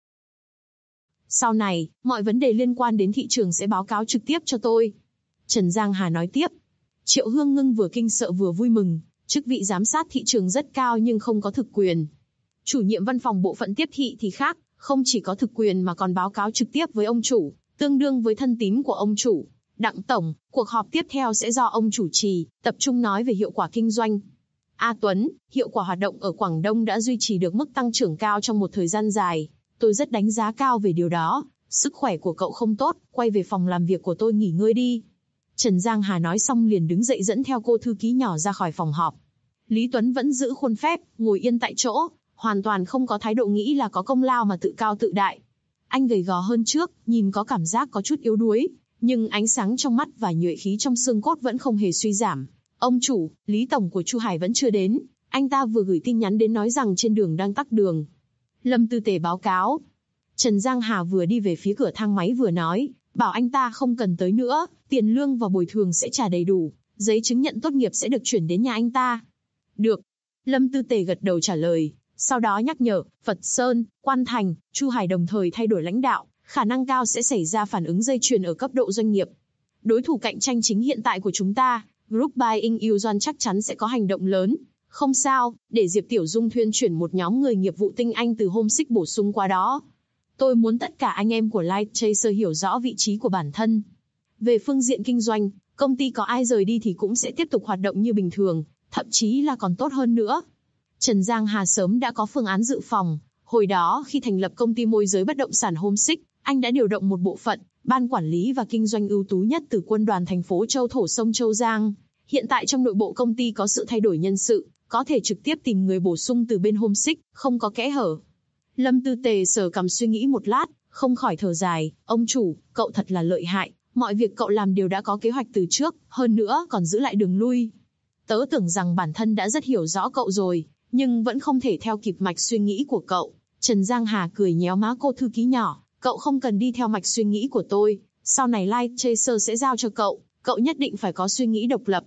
[SPEAKER 2] Sau này, mọi vấn đề liên quan đến thị trường sẽ báo cáo trực tiếp cho tôi. Trần Giang Hà nói tiếp. Triệu Hương Ngưng vừa kinh sợ vừa vui mừng, chức vị giám sát thị trường rất cao nhưng không có thực quyền. Chủ nhiệm văn phòng bộ phận tiếp thị thì khác, không chỉ có thực quyền mà còn báo cáo trực tiếp với ông chủ, tương đương với thân tín của ông chủ. Đặng Tổng, cuộc họp tiếp theo sẽ do ông chủ trì, tập trung nói về hiệu quả kinh doanh. A Tuấn, hiệu quả hoạt động ở Quảng Đông đã duy trì được mức tăng trưởng cao trong một thời gian dài. Tôi rất đánh giá cao về điều đó. Sức khỏe của cậu không tốt, quay về phòng làm việc của tôi nghỉ ngơi đi. Trần Giang Hà nói xong liền đứng dậy dẫn theo cô thư ký nhỏ ra khỏi phòng họp. Lý Tuấn vẫn giữ khuôn phép, ngồi yên tại chỗ, hoàn toàn không có thái độ nghĩ là có công lao mà tự cao tự đại. Anh gầy gò hơn trước, nhìn có cảm giác có chút yếu đuối, nhưng ánh sáng trong mắt và nhuệ khí trong xương cốt vẫn không hề suy giảm. Ông chủ, Lý Tổng của Chu Hải vẫn chưa đến, anh ta vừa gửi tin nhắn đến nói rằng trên đường đang tắc đường. Lâm Tư Tề báo cáo. Trần Giang Hà vừa đi về phía cửa thang máy vừa nói, bảo anh ta không cần tới nữa, tiền lương và bồi thường sẽ trả đầy đủ, giấy chứng nhận tốt nghiệp sẽ được chuyển đến nhà anh ta. Được. Lâm Tư Tề gật đầu trả lời, sau đó nhắc nhở, Phật Sơn, Quan Thành, Chu Hải đồng thời thay đổi lãnh đạo, khả năng cao sẽ xảy ra phản ứng dây chuyền ở cấp độ doanh nghiệp. Đối thủ cạnh tranh chính hiện tại của chúng ta, Group Buying Yuan chắc chắn sẽ có hành động lớn. Không sao, để Diệp Tiểu Dung thuyên chuyển một nhóm người nghiệp vụ tinh anh từ Homesick bổ sung qua đó. Tôi muốn tất cả anh em của Light Chaser hiểu rõ vị trí của bản thân. Về phương diện kinh doanh, công ty có ai rời đi thì cũng sẽ tiếp tục hoạt động như bình thường, thậm chí là còn tốt hơn nữa. Trần Giang Hà sớm đã có phương án dự phòng. Hồi đó khi thành lập công ty môi giới bất động sản Homesick, anh đã điều động một bộ phận, ban quản lý và kinh doanh ưu tú nhất từ quân đoàn thành phố Châu Thổ sông Châu Giang. Hiện tại trong nội bộ công ty có sự thay đổi nhân sự, có thể trực tiếp tìm người bổ sung từ bên Homesick, không có kẽ hở. Lâm Tư Tề sờ cằm suy nghĩ một lát, Không khỏi thở dài, ông chủ, cậu thật là lợi hại, mọi việc cậu làm đều đã có kế hoạch từ trước, hơn nữa còn giữ lại đường lui. Tớ tưởng rằng bản thân đã rất hiểu rõ cậu rồi, nhưng vẫn không thể theo kịp mạch suy nghĩ của cậu. Trần Giang Hà cười nhéo má cô thư ký nhỏ, cậu không cần đi theo mạch suy nghĩ của tôi, sau này Light Chaser sẽ giao cho cậu nhất định phải có suy nghĩ độc lập.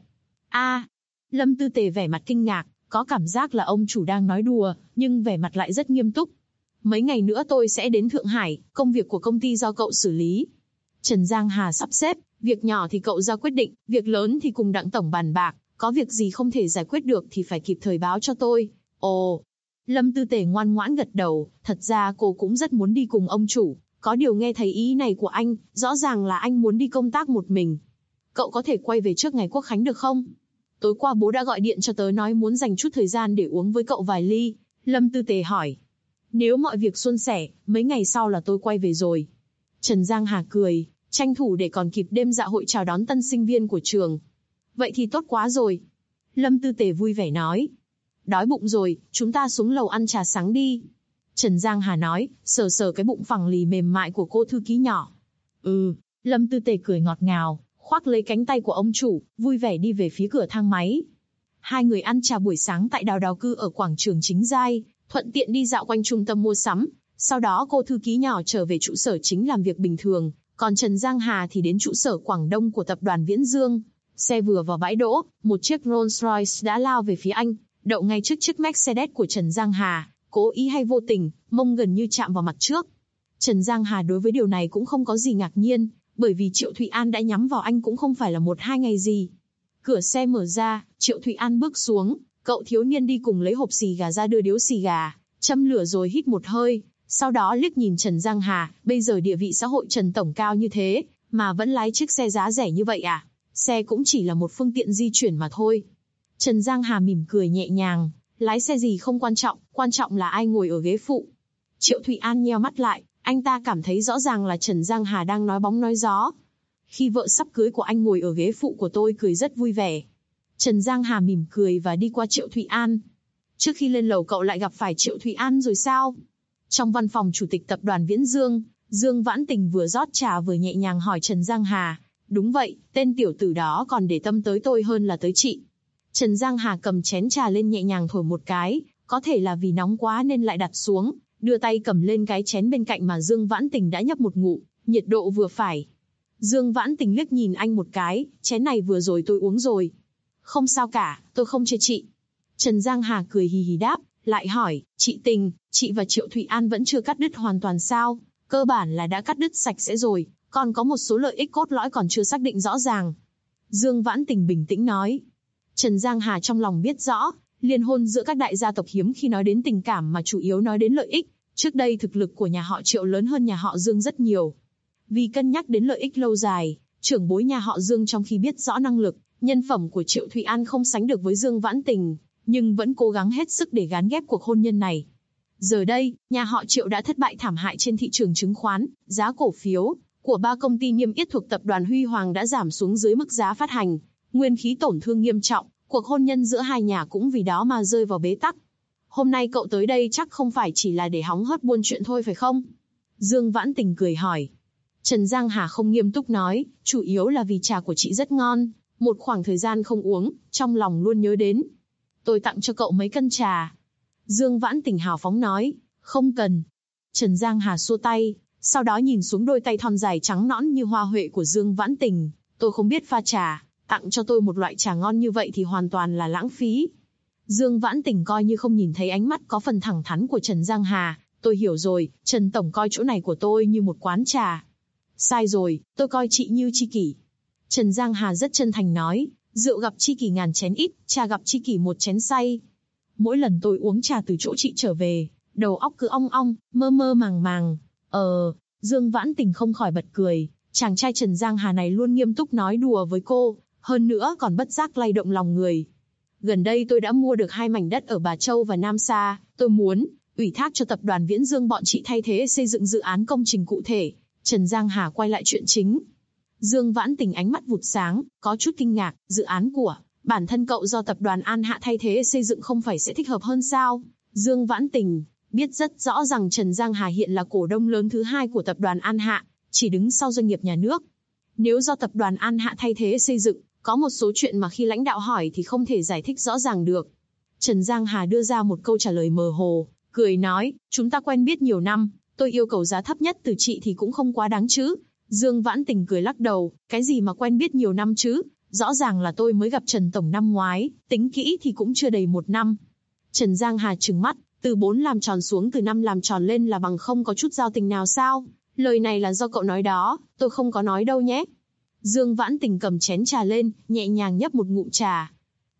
[SPEAKER 2] Lâm Tư Tề vẻ mặt kinh ngạc, có cảm giác là ông chủ đang nói đùa, nhưng vẻ mặt lại rất nghiêm túc. Mấy ngày nữa tôi sẽ đến Thượng Hải, công việc của công ty do cậu xử lý. Trần Giang Hà sắp xếp, việc nhỏ thì cậu ra quyết định, việc lớn thì cùng Đặng tổng bàn bạc, có việc gì không thể giải quyết được thì phải kịp thời báo cho tôi. Ồ. Lâm Tư Tề ngoan ngoãn gật đầu, thật ra cô cũng rất muốn đi cùng ông chủ, có điều nghe thấy ý này của anh, rõ ràng là anh muốn đi công tác một mình. Cậu có thể quay về trước ngày Quốc khánh được không? Tối qua bố đã gọi điện cho tớ nói muốn dành chút thời gian để uống với cậu vài ly. Lâm Tư Tề hỏi. Nếu mọi việc suôn sẻ, mấy ngày sau là tôi quay về rồi. Trần Giang Hà cười, tranh thủ để còn kịp đêm dạ hội chào đón tân sinh viên của trường. Vậy thì tốt quá rồi. Lâm Tư Tề vui vẻ nói. Đói bụng rồi, chúng ta xuống lầu ăn trà sáng đi. Trần Giang Hà nói, sờ sờ cái bụng phẳng lì mềm mại của cô thư ký nhỏ. Lâm Tư Tề cười ngọt ngào, khoác lấy cánh tay của ông chủ, vui vẻ đi về phía cửa thang máy. Hai người ăn trà buổi sáng tại Đào Đào Cư ở quảng trường Chính Giai, thuận tiện đi dạo quanh trung tâm mua sắm. Sau đó cô thư ký nhỏ trở về trụ sở chính làm việc bình thường, còn Trần Giang Hà thì đến trụ sở Quảng Đông của tập đoàn Viễn Dương. Xe vừa vào bãi đỗ, một chiếc Rolls-Royce đã lao về phía anh, đậu ngay trước chiếc Mercedes của Trần Giang Hà, cố ý hay vô tình, mông gần như chạm vào mặt trước. Trần Giang Hà đối với điều này cũng không có gì ngạc nhiên, bởi vì Triệu Thụy An đã nhắm vào anh cũng không phải là 1-2 ngày gì. Cửa xe mở ra, Triệu Thụy An bước xuống, cậu thiếu niên đi cùng lấy hộp xì gà ra đưa điếu xì gà, châm lửa rồi hít một hơi, sau đó liếc nhìn Trần Giang Hà, bây giờ địa vị xã hội Trần tổng cao như thế, mà vẫn lái chiếc xe giá rẻ như vậy à? Xe cũng chỉ là một phương tiện di chuyển mà thôi. Trần Giang Hà mỉm cười nhẹ nhàng, lái xe gì không quan trọng là ai ngồi ở ghế phụ. Triệu Thụy An nheo mắt lại, anh ta cảm thấy rõ ràng là Trần Giang Hà đang nói bóng nói gió. Khi vợ sắp cưới của anh ngồi ở ghế phụ của tôi cười rất vui vẻ. Trần Giang Hà mỉm cười và đi qua Triệu Thụy An. Trước khi lên lầu cậu lại gặp phải Triệu Thụy An rồi sao? Trong văn phòng chủ tịch tập đoàn Viễn Dương, Dương Vãn Tình vừa rót trà vừa nhẹ nhàng hỏi Trần Giang Hà. Đúng vậy, tên tiểu tử đó còn để tâm tới tôi hơn là tới chị. Trần Giang Hà cầm chén trà lên nhẹ nhàng thổi một cái, có thể là vì nóng quá nên lại đặt xuống, đưa tay cầm lên cái chén bên cạnh mà Dương Vãn Tình đã nhấp một ngụm, nhiệt độ vừa phải. Dương Vãn Tình liếc nhìn anh một cái, chén này vừa rồi tôi uống rồi. Không sao cả, tôi không chê chị. Trần Giang Hà cười hì hì đáp, lại hỏi, chị Tình, chị và Triệu Thụy An vẫn chưa cắt đứt hoàn toàn sao? Cơ bản là đã cắt đứt sạch sẽ rồi, còn có một số lợi ích cốt lõi còn chưa xác định rõ ràng. Dương Vãn Tình bình tĩnh nói. Trần Giang Hà trong lòng biết rõ, liên hôn giữa các đại gia tộc hiếm khi nói đến tình cảm mà chủ yếu nói đến lợi ích. Trước đây thực lực của nhà họ Triệu lớn hơn nhà họ Dương rất nhiều. Vì cân nhắc đến lợi ích lâu dài, trưởng bối nhà họ Dương trong khi biết rõ năng lực, nhân phẩm của Triệu Thụy An không sánh được với Dương Vãn Tình, nhưng vẫn cố gắng hết sức để gán ghép cuộc hôn nhân này. Giờ đây, nhà họ Triệu đã thất bại thảm hại trên thị trường chứng khoán, giá cổ phiếu của 3 công ty niêm yết thuộc tập đoàn Huy Hoàng đã giảm xuống dưới mức giá phát hành, nguyên khí tổn thương nghiêm trọng, cuộc hôn nhân giữa hai nhà cũng vì đó mà rơi vào bế tắc. Hôm nay cậu tới đây chắc không phải chỉ là để hóng hớt buôn chuyện thôi phải không? Dương Vãn Tình cười hỏi. Trần Giang Hà không nghiêm túc nói, chủ yếu là vì trà của chị rất ngon, một khoảng thời gian không uống, trong lòng luôn nhớ đến. Tôi tặng cho cậu mấy cân trà. Dương Vãn Tình hào phóng nói, không cần. Trần Giang Hà xua tay, sau đó nhìn xuống đôi tay thon dài trắng nõn như hoa huệ của Dương Vãn Tình. Tôi không biết pha trà, tặng cho tôi một loại trà ngon như vậy thì hoàn toàn là lãng phí. Dương Vãn Tình coi như không nhìn thấy ánh mắt có phần thẳng thắn của Trần Giang Hà. Tôi hiểu rồi, Trần Tổng coi chỗ này của tôi như một quán trà. Sai rồi, tôi coi chị như tri kỷ. Trần Giang Hà rất chân thành nói, rượu gặp tri kỷ ngàn chén ít, trà gặp tri kỷ một chén say. Mỗi lần tôi uống trà từ chỗ chị trở về, đầu óc cứ ong ong, mơ mơ màng màng. Dương Vãn Tình không khỏi bật cười, chàng trai Trần Giang Hà này luôn nghiêm túc nói đùa với cô, hơn nữa còn bất giác lay động lòng người. Gần đây tôi đã mua được 2 mảnh đất ở Bà Châu và Nam Sa, tôi muốn ủy thác cho tập đoàn Viễn Dương bọn chị thay thế xây dựng dự án công trình cụ thể. Trần Giang Hà quay lại chuyện chính. Dương Vãn Tình ánh mắt vụt sáng, có chút kinh ngạc, dự án của bản thân cậu do tập đoàn An Hạ thay thế xây dựng không phải sẽ thích hợp hơn sao? Dương Vãn Tình, biết rất rõ rằng Trần Giang Hà hiện là cổ đông lớn thứ 2 của tập đoàn An Hạ, chỉ đứng sau doanh nghiệp nhà nước. Nếu do tập đoàn An Hạ thay thế xây dựng, có một số chuyện mà khi lãnh đạo hỏi thì không thể giải thích rõ ràng được. Trần Giang Hà đưa ra một câu trả lời mơ hồ, cười nói, chúng ta quen biết nhiều năm, tôi yêu cầu giá thấp nhất từ chị thì cũng không quá đáng chứ. Dương Vãn Tình cười lắc đầu, cái gì mà quen biết nhiều năm chứ, rõ ràng là tôi mới gặp Trần Tổng năm ngoái, tính kỹ thì cũng chưa đầy 1 năm. Trần Giang Hà trừng mắt, từ 4 làm tròn xuống từ 5 làm tròn lên là bằng không có chút giao tình nào sao? Lời này là do cậu nói đó, tôi không có nói đâu nhé. Dương Vãn Tình cầm chén trà lên, nhẹ nhàng nhấp một ngụm trà.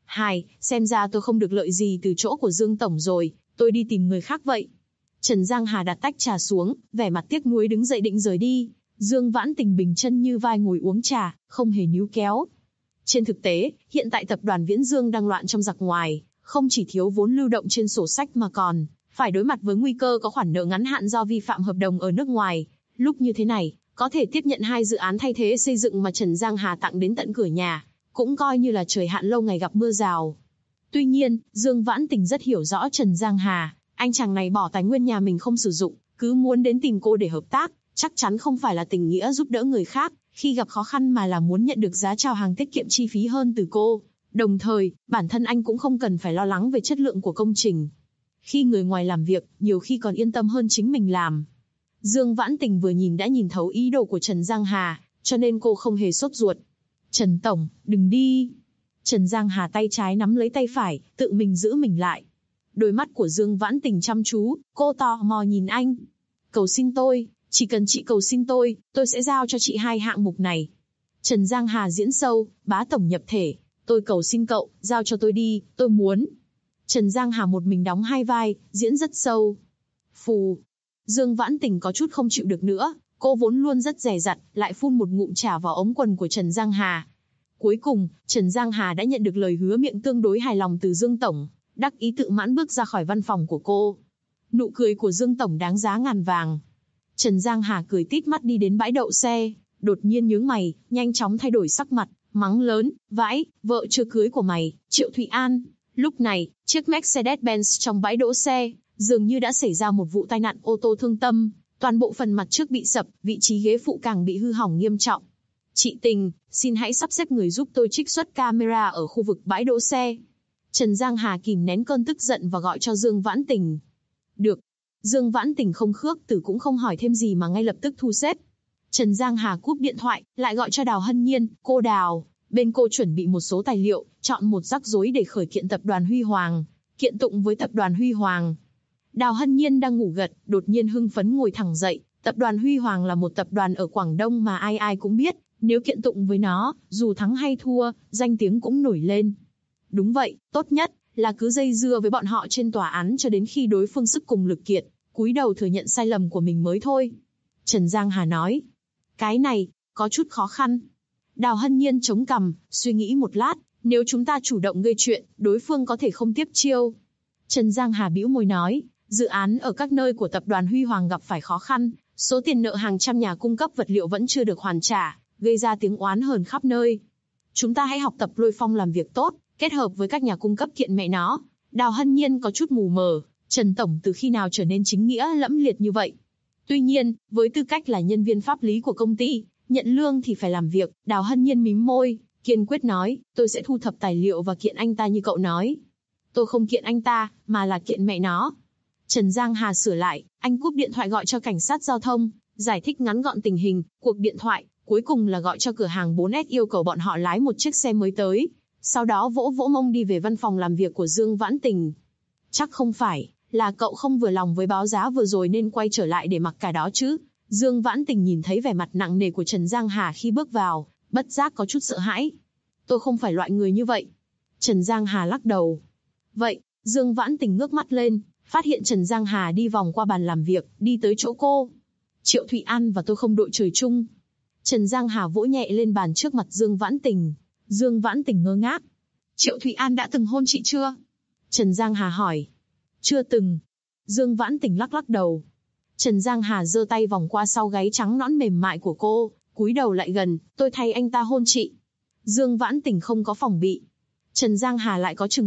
[SPEAKER 2] Xem ra tôi không được lợi gì từ chỗ của Dương Tổng rồi, tôi đi tìm người khác vậy. Trần Giang Hà đặt tách trà xuống, vẻ mặt tiếc nuối đứng dậy định rời đi. Dương Vãn Tình bình chân như vai ngồi uống trà, không hề níu kéo. Trên thực tế, hiện tại tập đoàn Viễn Dương đang loạn trong giặc ngoài, không chỉ thiếu vốn lưu động trên sổ sách mà còn phải đối mặt với nguy cơ có khoản nợ ngắn hạn do vi phạm hợp đồng ở nước ngoài. Lúc như thế này, có thể tiếp nhận 2 dự án thay thế xây dựng mà Trần Giang Hà tặng đến tận cửa nhà, cũng coi như là trời hạn lâu ngày gặp mưa rào. Tuy nhiên, Dương Vãn Tình rất hiểu rõ Trần Giang Hà, anh chàng này bỏ tài nguyên nhà mình không sử dụng, cứ muốn đến tìm cô để hợp tác, chắc chắn không phải là tình nghĩa giúp đỡ người khác khi gặp khó khăn mà là muốn nhận được giá chào hàng tiết kiệm chi phí hơn từ cô. Đồng thời, bản thân anh cũng không cần phải lo lắng về chất lượng của công trình. Khi người ngoài làm việc, nhiều khi còn yên tâm hơn chính mình làm. Dương Vãn Tình vừa nhìn đã nhìn thấu ý đồ của Trần Giang Hà, cho nên cô không hề sốt ruột. Trần Tổng, đừng đi. Trần Giang Hà tay trái nắm lấy tay phải, tự mình giữ mình lại. Đôi mắt của Dương Vãn Tình chăm chú, cô tò mò nhìn anh. Cầu xin tôi, chỉ cần chị cầu xin tôi sẽ giao cho chị 2 hạng mục này. Trần Giang Hà diễn sâu, bá tổng nhập thể. Tôi cầu xin cậu, giao cho tôi đi, tôi muốn. Trần Giang Hà một mình đóng 2 vai, diễn rất sâu. Phù. Dương Vãn Tình có chút không chịu được nữa, cô vốn luôn rất dè dặt, lại phun một ngụm trà vào ống quần của Trần Giang Hà. Cuối cùng, Trần Giang Hà đã nhận được lời hứa miệng tương đối hài lòng từ Dương Tổng, đắc ý tự mãn bước ra khỏi văn phòng của cô. Nụ cười của Dương Tổng đáng giá ngàn vàng. Trần Giang Hà cười tít mắt đi đến bãi đậu xe, đột nhiên nhướng mày, nhanh chóng thay đổi sắc mặt, mắng lớn, vãi, vợ chưa cưới của mày, Triệu Thụy An. Lúc này, chiếc Mercedes-Benz trong bãi đỗ xe, dường như đã xảy ra một vụ tai nạn ô tô thương tâm, toàn bộ phần mặt trước bị sập, vị trí ghế phụ càng bị hư hỏng nghiêm trọng. Chị Tình, xin hãy sắp xếp người giúp tôi trích xuất camera ở khu vực bãi đỗ xe. Trần Giang Hà kìm nén cơn tức giận và gọi cho Dương Vãn Tình. Được. Dương Vãn Tình không khước từ cũng không hỏi thêm gì mà ngay lập tức thu xếp. Trần Giang Hà cúp điện thoại, lại gọi cho Đào Hân Nhiên, cô Đào. Bên cô chuẩn bị một số tài liệu, chọn một rắc rối để khởi kiện tập đoàn Huy Hoàng, kiện tụng với tập đoàn Huy Hoàng. Đào Hân Nhiên đang ngủ gật, đột nhiên hưng phấn ngồi thẳng dậy. Tập đoàn Huy Hoàng là một tập đoàn ở Quảng Đông mà ai ai cũng biết, nếu kiện tụng với nó, dù thắng hay thua, danh tiếng cũng nổi lên. Đúng vậy, tốt nhất là cứ dây dưa với bọn họ trên tòa án cho đến khi đối phương sức cùng lực kiệt, cúi đầu thừa nhận sai lầm của mình mới thôi. Trần Giang Hà nói, cái này, có chút khó khăn. Đào Hân Nhiên chống cằm, suy nghĩ một lát, nếu chúng ta chủ động gây chuyện, đối phương có thể không tiếp chiêu. Trần Giang Hà bĩu môi nói, dự án ở các nơi của tập đoàn Huy Hoàng gặp phải khó khăn, số tiền nợ hàng trăm nhà cung cấp vật liệu vẫn chưa được hoàn trả, gây ra tiếng oán hờn khắp nơi. Chúng ta hãy học tập Lôi Phong làm việc tốt, kết hợp với các nhà cung cấp kiện mẹ nó. Đào Hân Nhiên có chút mù mờ, Trần Tổng từ khi nào trở nên chính nghĩa lẫm liệt như vậy? Tuy nhiên, với tư cách là nhân viên pháp lý của công ty, nhận lương thì phải làm việc. Đào Hân Nhiên mím môi, kiên quyết nói, tôi sẽ thu thập tài liệu và kiện anh ta như cậu nói. Tôi không kiện anh ta, mà là kiện mẹ nó. Trần Giang Hà sửa lại, anh cúp điện thoại gọi cho cảnh sát giao thông, giải thích ngắn gọn tình hình, cuộc điện thoại, cuối cùng là gọi cho cửa hàng 4S yêu cầu bọn họ lái một chiếc xe mới tới. Sau đó vỗ vỗ mông đi về văn phòng làm việc của Dương Vãn Tình. Chắc không phải là cậu không vừa lòng với báo giá vừa rồi nên quay trở lại để mặc cả đó chứ? Dương Vãn Tình nhìn thấy vẻ mặt nặng nề của Trần Giang Hà khi bước vào, bất giác có chút sợ hãi. Tôi không phải loại người như vậy. Trần Giang Hà lắc đầu. Vậy, Dương Vãn Tình ngước mắt lên, phát hiện Trần Giang Hà đi vòng qua bàn làm việc, đi tới chỗ cô. Triệu Thụy An và tôi không đội trời chung. Trần Giang Hà vỗ nhẹ lên bàn trước mặt Dương Vãn Tình. Dương Vãn Tình ngơ ngác. Triệu Thụy An đã từng hôn chị chưa? Trần Giang Hà hỏi. Chưa từng. Dương Vãn Tình lắc lắc đầu. Trần Giang Hà giơ tay vòng qua sau gáy trắng nõn mềm mại của cô, cúi đầu lại gần, tôi thay anh ta hôn chị. Dương Vãn Tình không có phòng bị. Trần Giang Hà lại có chừng mực,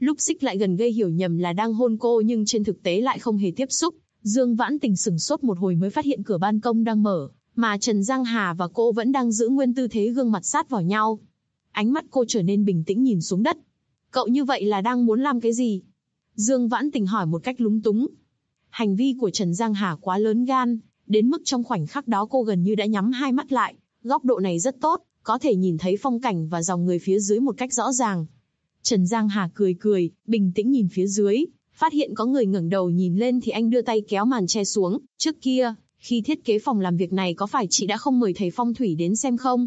[SPEAKER 2] Lúc xích lại gần gây hiểu nhầm là đang hôn cô nhưng trên thực tế lại không hề tiếp xúc. Dương Vãn Tình sửng sốt một hồi mới phát hiện cửa ban công đang mở, mà Trần Giang Hà và cô vẫn đang giữ nguyên tư thế gương mặt sát vào nhau. Ánh mắt cô trở nên bình tĩnh nhìn xuống đất. Cậu như vậy là đang muốn làm cái gì? Dương Vãn Tình hỏi một cách lúng túng. Hành vi của Trần Giang Hà quá lớn gan, đến mức trong khoảnh khắc đó cô gần như đã nhắm hai mắt lại. Góc độ này rất tốt, có thể nhìn thấy phong cảnh và dòng người phía dưới một cách rõ ràng. Trần Giang Hà cười cười, bình tĩnh nhìn phía dưới, phát hiện có người ngẩng đầu nhìn lên thì anh đưa tay kéo màn che xuống. Trước kia, khi thiết kế phòng làm việc này có phải chị đã không mời thầy phong thủy đến xem không?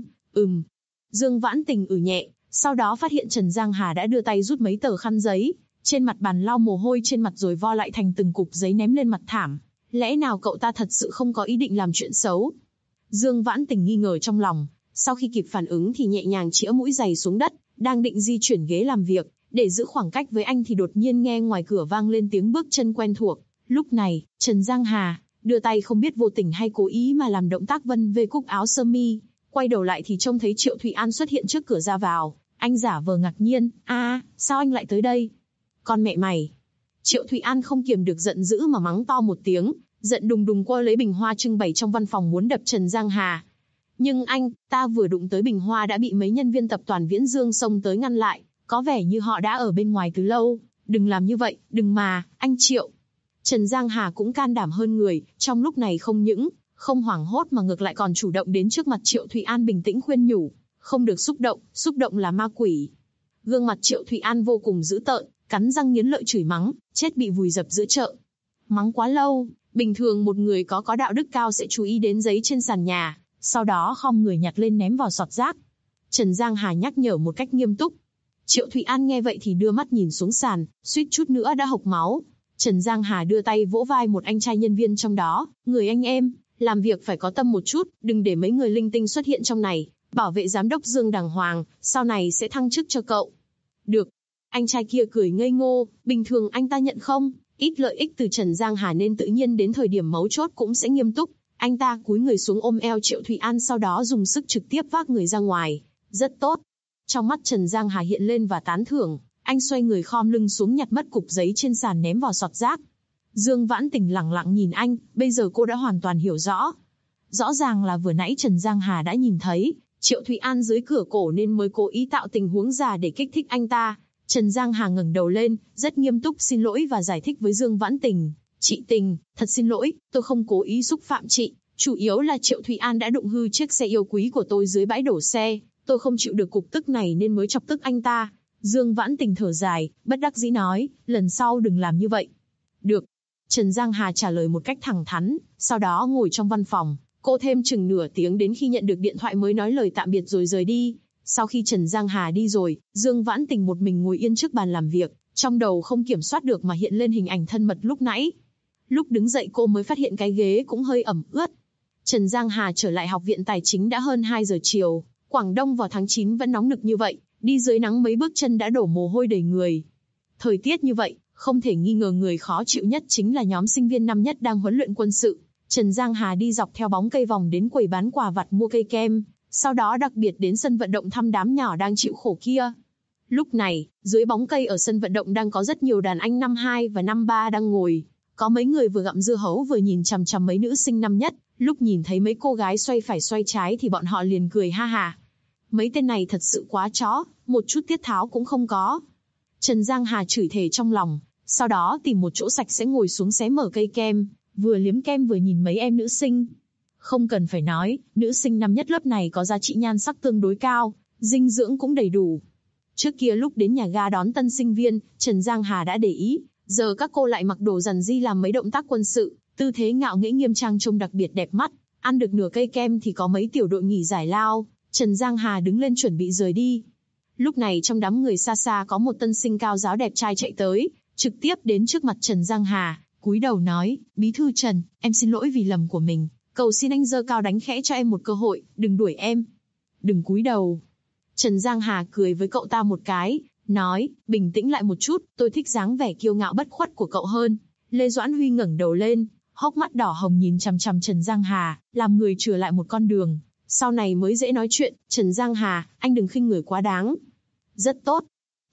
[SPEAKER 2] Dương Vãn Tình nhẹ, sau đó phát hiện Trần Giang Hà đã đưa tay rút mấy tờ khăn giấy, trên mặt bàn lau mồ hôi trên mặt rồi vo lại thành từng cục giấy ném lên mặt thảm. Lẽ nào cậu ta thật sự không có ý định làm chuyện xấu? Dương Vãn Tình nghi ngờ trong lòng, sau khi kịp phản ứng thì nhẹ nhàng chĩa mũi giày xuống đất, đang định di chuyển ghế làm việc, để giữ khoảng cách với anh thì đột nhiên nghe ngoài cửa vang lên tiếng bước chân quen thuộc. Lúc này, Trần Giang Hà đưa tay không biết vô tình hay cố ý mà làm động tác vân về cúc áo sơ mi, quay đầu lại thì trông thấy Triệu Thụy An xuất hiện trước cửa ra vào. Anh giả vờ ngạc nhiên, sao anh lại tới đây? Con mẹ mày! Triệu Thụy An không kiềm được giận dữ mà mắng to một tiếng, giận đùng đùng quơ lấy bình hoa trưng bày trong văn phòng muốn đập Trần Giang Hà. Nhưng ta vừa đụng tới bình hoa đã bị mấy nhân viên tập đoàn Viễn Dương xông tới ngăn lại, có vẻ như họ đã ở bên ngoài từ lâu. Đừng làm như vậy, đừng mà, anh Triệu. Trần Giang Hà cũng can đảm hơn người, trong lúc này không những không hoảng hốt mà ngược lại còn chủ động đến trước mặt Triệu Thụy An bình tĩnh khuyên nhủ, không được xúc động là ma quỷ. Gương mặt Triệu Thụy An vô cùng dữ tợn, cắn răng nghiến lợi chửi mắng, chết bị vùi dập giữa chợ. Mắng quá lâu, bình thường một người có đạo đức cao sẽ chú ý đến giấy trên sàn nhà, sau đó khom người nhặt lên ném vào sọt rác. Trần Giang Hà nhắc nhở một cách nghiêm túc. Triệu Thụy An nghe vậy thì đưa mắt nhìn xuống sàn, suýt chút nữa đã hộc máu. Trần Giang Hà đưa tay vỗ vai một anh trai nhân viên trong đó, người anh em, làm việc phải có tâm một chút, đừng để mấy người linh tinh xuất hiện trong này, bảo vệ giám đốc Dương đàng hoàng, sau này sẽ thăng chức cho cậu. Được. Anh trai kia cười ngây ngô, bình thường anh ta nhận không ít lợi ích từ Trần Giang Hà nên tự nhiên đến thời điểm mấu chốt cũng sẽ nghiêm túc. Anh ta cúi người xuống ôm eo Triệu Thụy An sau đó dùng sức trực tiếp vác người ra ngoài. Rất tốt. Trong mắt Trần Giang Hà hiện lên và tán thưởng, anh xoay người khom lưng xuống nhặt mất cục giấy trên sàn ném vào sọt rác. Dương Vãn Tình lẳng lặng nhìn anh, bây giờ cô đã hoàn toàn hiểu rõ. Rõ ràng là vừa nãy Trần Giang Hà đã nhìn thấy Triệu Thụy An dưới cửa cổ nên mới cố ý tạo tình huống giả để kích thích anh ta. Trần Giang Hà ngẩng đầu lên, rất nghiêm túc xin lỗi và giải thích với Dương Vãn Tình. Chị Tình, thật xin lỗi, tôi không cố ý xúc phạm chị. Chủ yếu là Triệu Thụy An đã đụng hư chiếc xe yêu quý của tôi dưới bãi đổ xe. Tôi không chịu được cục tức này nên mới chọc tức anh ta. Dương Vãn Tình thở dài, bất đắc dĩ nói, lần sau đừng làm như vậy. Được. Trần Giang Hà trả lời một cách thẳng thắn, sau đó ngồi trong văn phòng. Cô thêm chừng nửa tiếng đến khi nhận được điện thoại mới nói lời tạm biệt rồi rời đi. Sau khi Trần Giang Hà đi rồi, Dương Vãn Tình một mình ngồi yên trước bàn làm việc, trong đầu không kiểm soát được mà hiện lên hình ảnh thân mật lúc nãy. Lúc đứng dậy cô mới phát hiện cái ghế cũng hơi ẩm ướt. Trần Giang Hà trở lại học viện tài chính đã hơn 2 giờ chiều. Quảng Đông vào tháng 9 vẫn nóng nực như vậy, đi dưới nắng mấy bước chân đã đổ mồ hôi đầy người. Thời tiết như vậy, không thể nghi ngờ người khó chịu nhất chính là nhóm sinh viên năm nhất đang huấn luyện quân sự. Trần Giang Hà đi dọc theo bóng cây vòng đến quầy bán quà vặt mua cây kem, sau đó đặc biệt đến sân vận động thăm đám nhỏ đang chịu khổ kia. Lúc này, dưới bóng cây ở sân vận động đang có rất nhiều đàn anh năm 2 và năm 3 đang ngồi. Có mấy người vừa gặm dưa hấu vừa nhìn chằm chằm mấy nữ sinh năm nhất, lúc nhìn thấy mấy cô gái xoay phải xoay trái thì bọn họ liền cười ha ha. Mấy tên này thật sự quá chó, một chút tiết tháo cũng không có. Trần Giang Hà chửi thề trong lòng, sau đó tìm một chỗ sạch sẽ ngồi xuống xé mở cây kem, vừa liếm kem vừa nhìn mấy em nữ sinh. Không cần phải nói, nữ sinh năm nhất lớp này có giá trị nhan sắc tương đối cao, dinh dưỡng cũng đầy đủ. Trước kia lúc đến nhà ga đón tân sinh viên, Trần Giang Hà đã để ý, giờ các cô lại mặc đồ rằn ri làm mấy động tác quân sự, tư thế ngạo nghễ nghiêm trang trông đặc biệt đẹp mắt. Ăn được nửa cây kem thì có mấy tiểu đội nghỉ giải lao, Trần Giang Hà đứng lên chuẩn bị rời đi. Lúc này trong đám người xa xa có một tân sinh cao giáo đẹp trai chạy tới, trực tiếp đến trước mặt Trần Giang Hà, cúi đầu nói, bí thư Trần, em xin lỗi vì lầm của mình, cầu xin anh giơ cao đánh khẽ cho em một cơ hội, đừng đuổi em. Đừng cúi đầu. Trần Giang Hà cười với cậu ta một cái, nói, bình tĩnh lại một chút, tôi thích dáng vẻ kiêu ngạo bất khuất của cậu hơn. Lê Doãn Huy ngẩng đầu lên, hốc mắt đỏ hồng nhìn chằm chằm Trần Giang Hà, làm người chừa lại một con đường. Sau này mới dễ nói chuyện, Trần Giang Hà, anh đừng khinh người quá đáng. Rất tốt.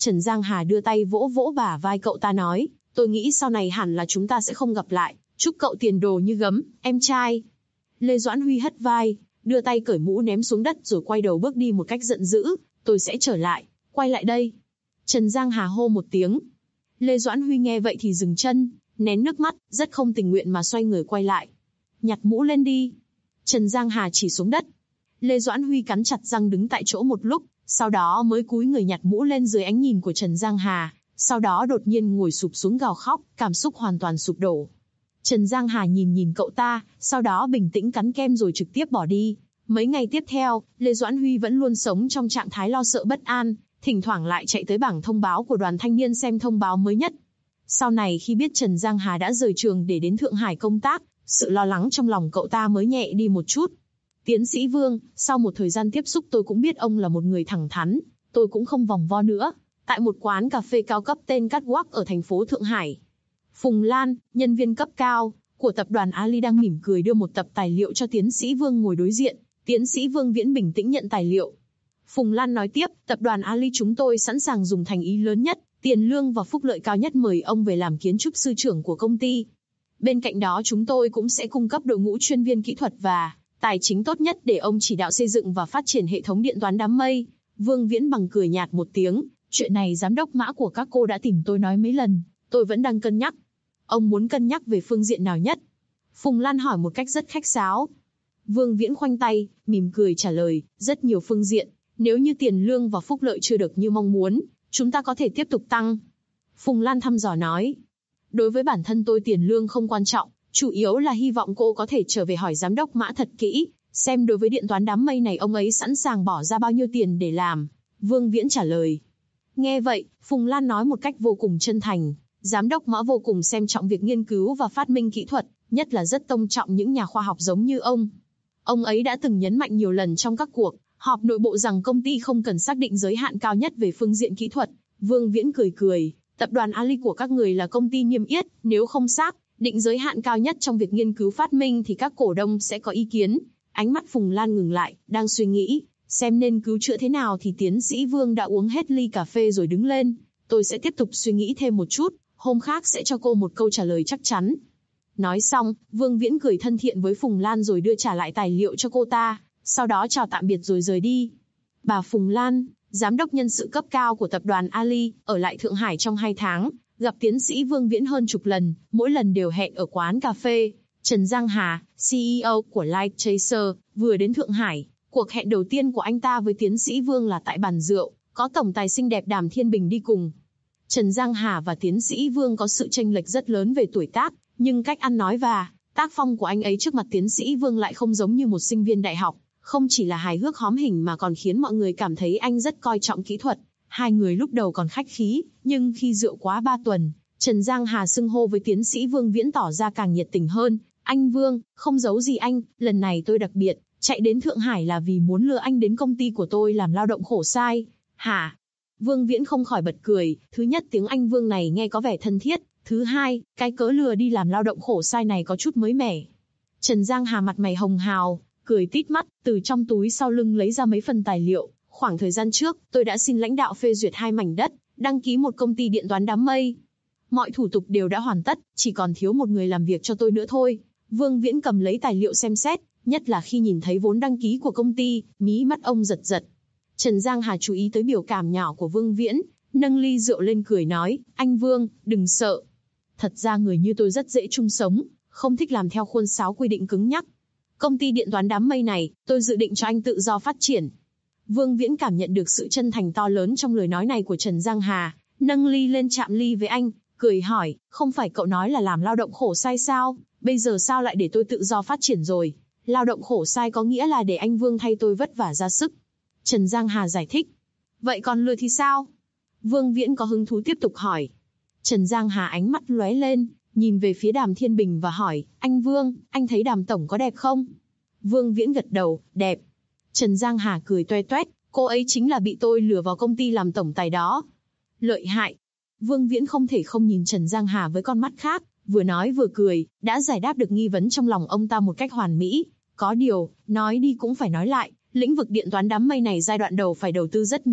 [SPEAKER 2] Trần Giang Hà đưa tay vỗ vỗ bả vai cậu ta nói, tôi nghĩ sau này hẳn là chúng ta sẽ không gặp lại, chúc cậu tiền đồ như gấm, em trai. Lê Doãn Huy hất vai, đưa tay cởi mũ ném xuống đất rồi quay đầu bước đi một cách giận dữ, tôi sẽ trở lại, quay lại đây. Trần Giang Hà hô một tiếng. Lê Doãn Huy nghe vậy thì dừng chân, nén nước mắt, rất không tình nguyện mà xoay người quay lại. Nhặt mũ lên đi. Trần Giang Hà chỉ xuống đất. Lê Doãn Huy cắn chặt răng đứng tại chỗ một lúc, sau đó mới cúi người nhặt mũ lên dưới ánh nhìn của Trần Giang Hà, sau đó đột nhiên ngồi sụp xuống gào khóc, cảm xúc hoàn toàn sụp đổ. Trần Giang Hà nhìn cậu ta, sau đó bình tĩnh cắn kem rồi trực tiếp bỏ đi. Mấy ngày tiếp theo, Lê Doãn Huy vẫn luôn sống trong trạng thái lo sợ bất an, thỉnh thoảng lại chạy tới bảng thông báo của đoàn thanh niên xem thông báo mới nhất. Sau này khi biết Trần Giang Hà đã rời trường để đến Thượng Hải công tác, sự lo lắng trong lòng cậu ta mới nhẹ đi một chút. Tiến sĩ Vương, sau một thời gian tiếp xúc tôi cũng biết ông là một người thẳng thắn, tôi cũng không vòng vo nữa. Tại một quán cà phê cao cấp tên Catwalk ở thành phố Thượng Hải, Phùng Lan, nhân viên cấp cao của tập đoàn Ali đang mỉm cười đưa một tập tài liệu cho tiến sĩ Vương ngồi đối diện. Tiến sĩ Vương Viễn bình tĩnh nhận tài liệu. Phùng Lan nói tiếp, tập đoàn Ali chúng tôi sẵn sàng dùng thành ý lớn nhất, tiền lương và phúc lợi cao nhất mời ông về làm kiến trúc sư trưởng của công ty. Bên cạnh đó chúng tôi cũng sẽ cung cấp đội ngũ chuyên viên kỹ thuật và tài chính tốt nhất để ông chỉ đạo xây dựng và phát triển hệ thống điện toán đám mây. Vương Viễn bằng cười nhạt một tiếng, chuyện này giám đốc Mã của các cô đã tìm tôi nói mấy lần, tôi vẫn đang cân nhắc. Ông muốn cân nhắc về phương diện nào nhất? Phùng Lan hỏi một cách rất khách sáo. Vương Viễn khoanh tay, mỉm cười trả lời, rất nhiều phương diện, nếu như tiền lương và phúc lợi chưa được như mong muốn, chúng ta có thể tiếp tục tăng. Phùng Lan thăm dò nói, đối với bản thân tôi tiền lương không quan trọng, chủ yếu là hy vọng cô có thể trở về hỏi giám đốc Mã thật kỹ, xem đối với điện toán đám mây này ông ấy sẵn sàng bỏ ra bao nhiêu tiền để làm. Vương Viễn trả lời. Nghe vậy, Phùng Lan nói một cách vô cùng chân thành, giám đốc Mã vô cùng xem trọng việc nghiên cứu và phát minh kỹ thuật, nhất là rất tôn trọng những nhà khoa học giống như ông. Ông ấy đã từng nhấn mạnh nhiều lần trong các cuộc họp nội bộ rằng công ty không cần xác định giới hạn cao nhất về phương diện kỹ thuật. Vương Viễn cười, tập đoàn Ali của các người là công ty niêm yết, nếu không xác định giới hạn cao nhất trong việc nghiên cứu phát minh thì các cổ đông sẽ có ý kiến. Ánh mắt Phùng Lan ngừng lại, đang suy nghĩ, xem nên cứu chữa thế nào thì tiến sĩ Vương đã uống hết ly cà phê rồi đứng lên. Tôi sẽ tiếp tục suy nghĩ thêm một chút, hôm khác sẽ cho cô một câu trả lời chắc chắn. Nói xong, Vương Viễn cười thân thiện với Phùng Lan rồi đưa trả lại tài liệu cho cô ta, sau đó chào tạm biệt rồi rời đi. Bà Phùng Lan, giám đốc nhân sự cấp cao của tập đoàn Ali, ở lại Thượng Hải trong 2 tháng, gặp tiến sĩ Vương Viễn hơn chục lần, mỗi lần đều hẹn ở quán cà phê. Trần Giang Hà, CEO của Light Chaser, vừa đến Thượng Hải. Cuộc hẹn đầu tiên của anh ta với tiến sĩ Vương là tại bàn rượu, có tổng tài xinh đẹp Đàm Thiên Bình đi cùng. Trần Giang Hà và tiến sĩ Vương có sự chênh lệch rất lớn về tuổi tác, nhưng cách ăn nói và tác phong của anh ấy trước mặt tiến sĩ Vương lại không giống như một sinh viên đại học, không chỉ là hài hước hóm hỉnh mà còn khiến mọi người cảm thấy anh rất coi trọng kỹ thuật. Hai người lúc đầu còn khách khí, nhưng khi rượu quá 3 tuần, Trần Giang Hà xưng hô với tiến sĩ Vương Viễn tỏ ra càng nhiệt tình hơn. Anh Vương, không giấu gì anh, lần này tôi đặc biệt chạy đến Thượng Hải là vì muốn lừa anh đến công ty của tôi làm lao động khổ sai. Hả? Vương Viễn không khỏi bật cười, thứ nhất tiếng Anh Vương này nghe có vẻ thân thiết, thứ hai, cái cớ lừa đi làm lao động khổ sai này có chút mới mẻ. Trần Giang Hà mặt mày hồng hào, cười tít mắt, từ trong túi sau lưng lấy ra mấy phần tài liệu. Khoảng thời gian trước, tôi đã xin lãnh đạo phê duyệt 2 mảnh đất, đăng ký một công ty điện toán đám mây. Mọi thủ tục đều đã hoàn tất, chỉ còn thiếu một người làm việc cho tôi nữa thôi. Vương Viễn cầm lấy tài liệu xem xét, nhất là khi nhìn thấy vốn đăng ký của công ty, mí mắt ông giật giật. Trần Giang Hà chú ý tới biểu cảm nhỏ của Vương Viễn, nâng ly rượu lên cười nói, anh Vương, đừng sợ. Thật ra người như tôi rất dễ chung sống, không thích làm theo khuôn sáo quy định cứng nhắc. Công ty điện toán đám mây này, tôi dự định cho anh tự do phát triển. Vương Viễn cảm nhận được sự chân thành to lớn trong lời nói này của Trần Giang Hà, nâng ly lên chạm ly với anh, cười hỏi, không phải cậu nói là làm lao động khổ sai sao, bây giờ sao lại để tôi tự do phát triển rồi? Lao động khổ sai có nghĩa là để anh Vương thay tôi vất vả ra sức. Trần Giang Hà giải thích. Vậy còn lừa thì sao? Vương Viễn có hứng thú tiếp tục hỏi. Trần Giang Hà ánh mắt lóe lên, nhìn về phía Đàm Thiên Bình và hỏi, anh Vương, anh thấy Đàm Tổng có đẹp không? Vương Viễn gật đầu, đẹp. Trần Giang Hà cười toe toét, cô ấy chính là bị tôi lừa vào công ty làm tổng tài đó. Lợi hại. Vương Viễn không thể không nhìn Trần Giang Hà với con mắt khác, vừa nói vừa cười, đã giải đáp được nghi vấn trong lòng ông ta một cách hoàn mỹ. Có điều, nói đi cũng phải nói lại, lĩnh vực điện toán đám mây này giai đoạn đầu phải đầu tư rất nhiều,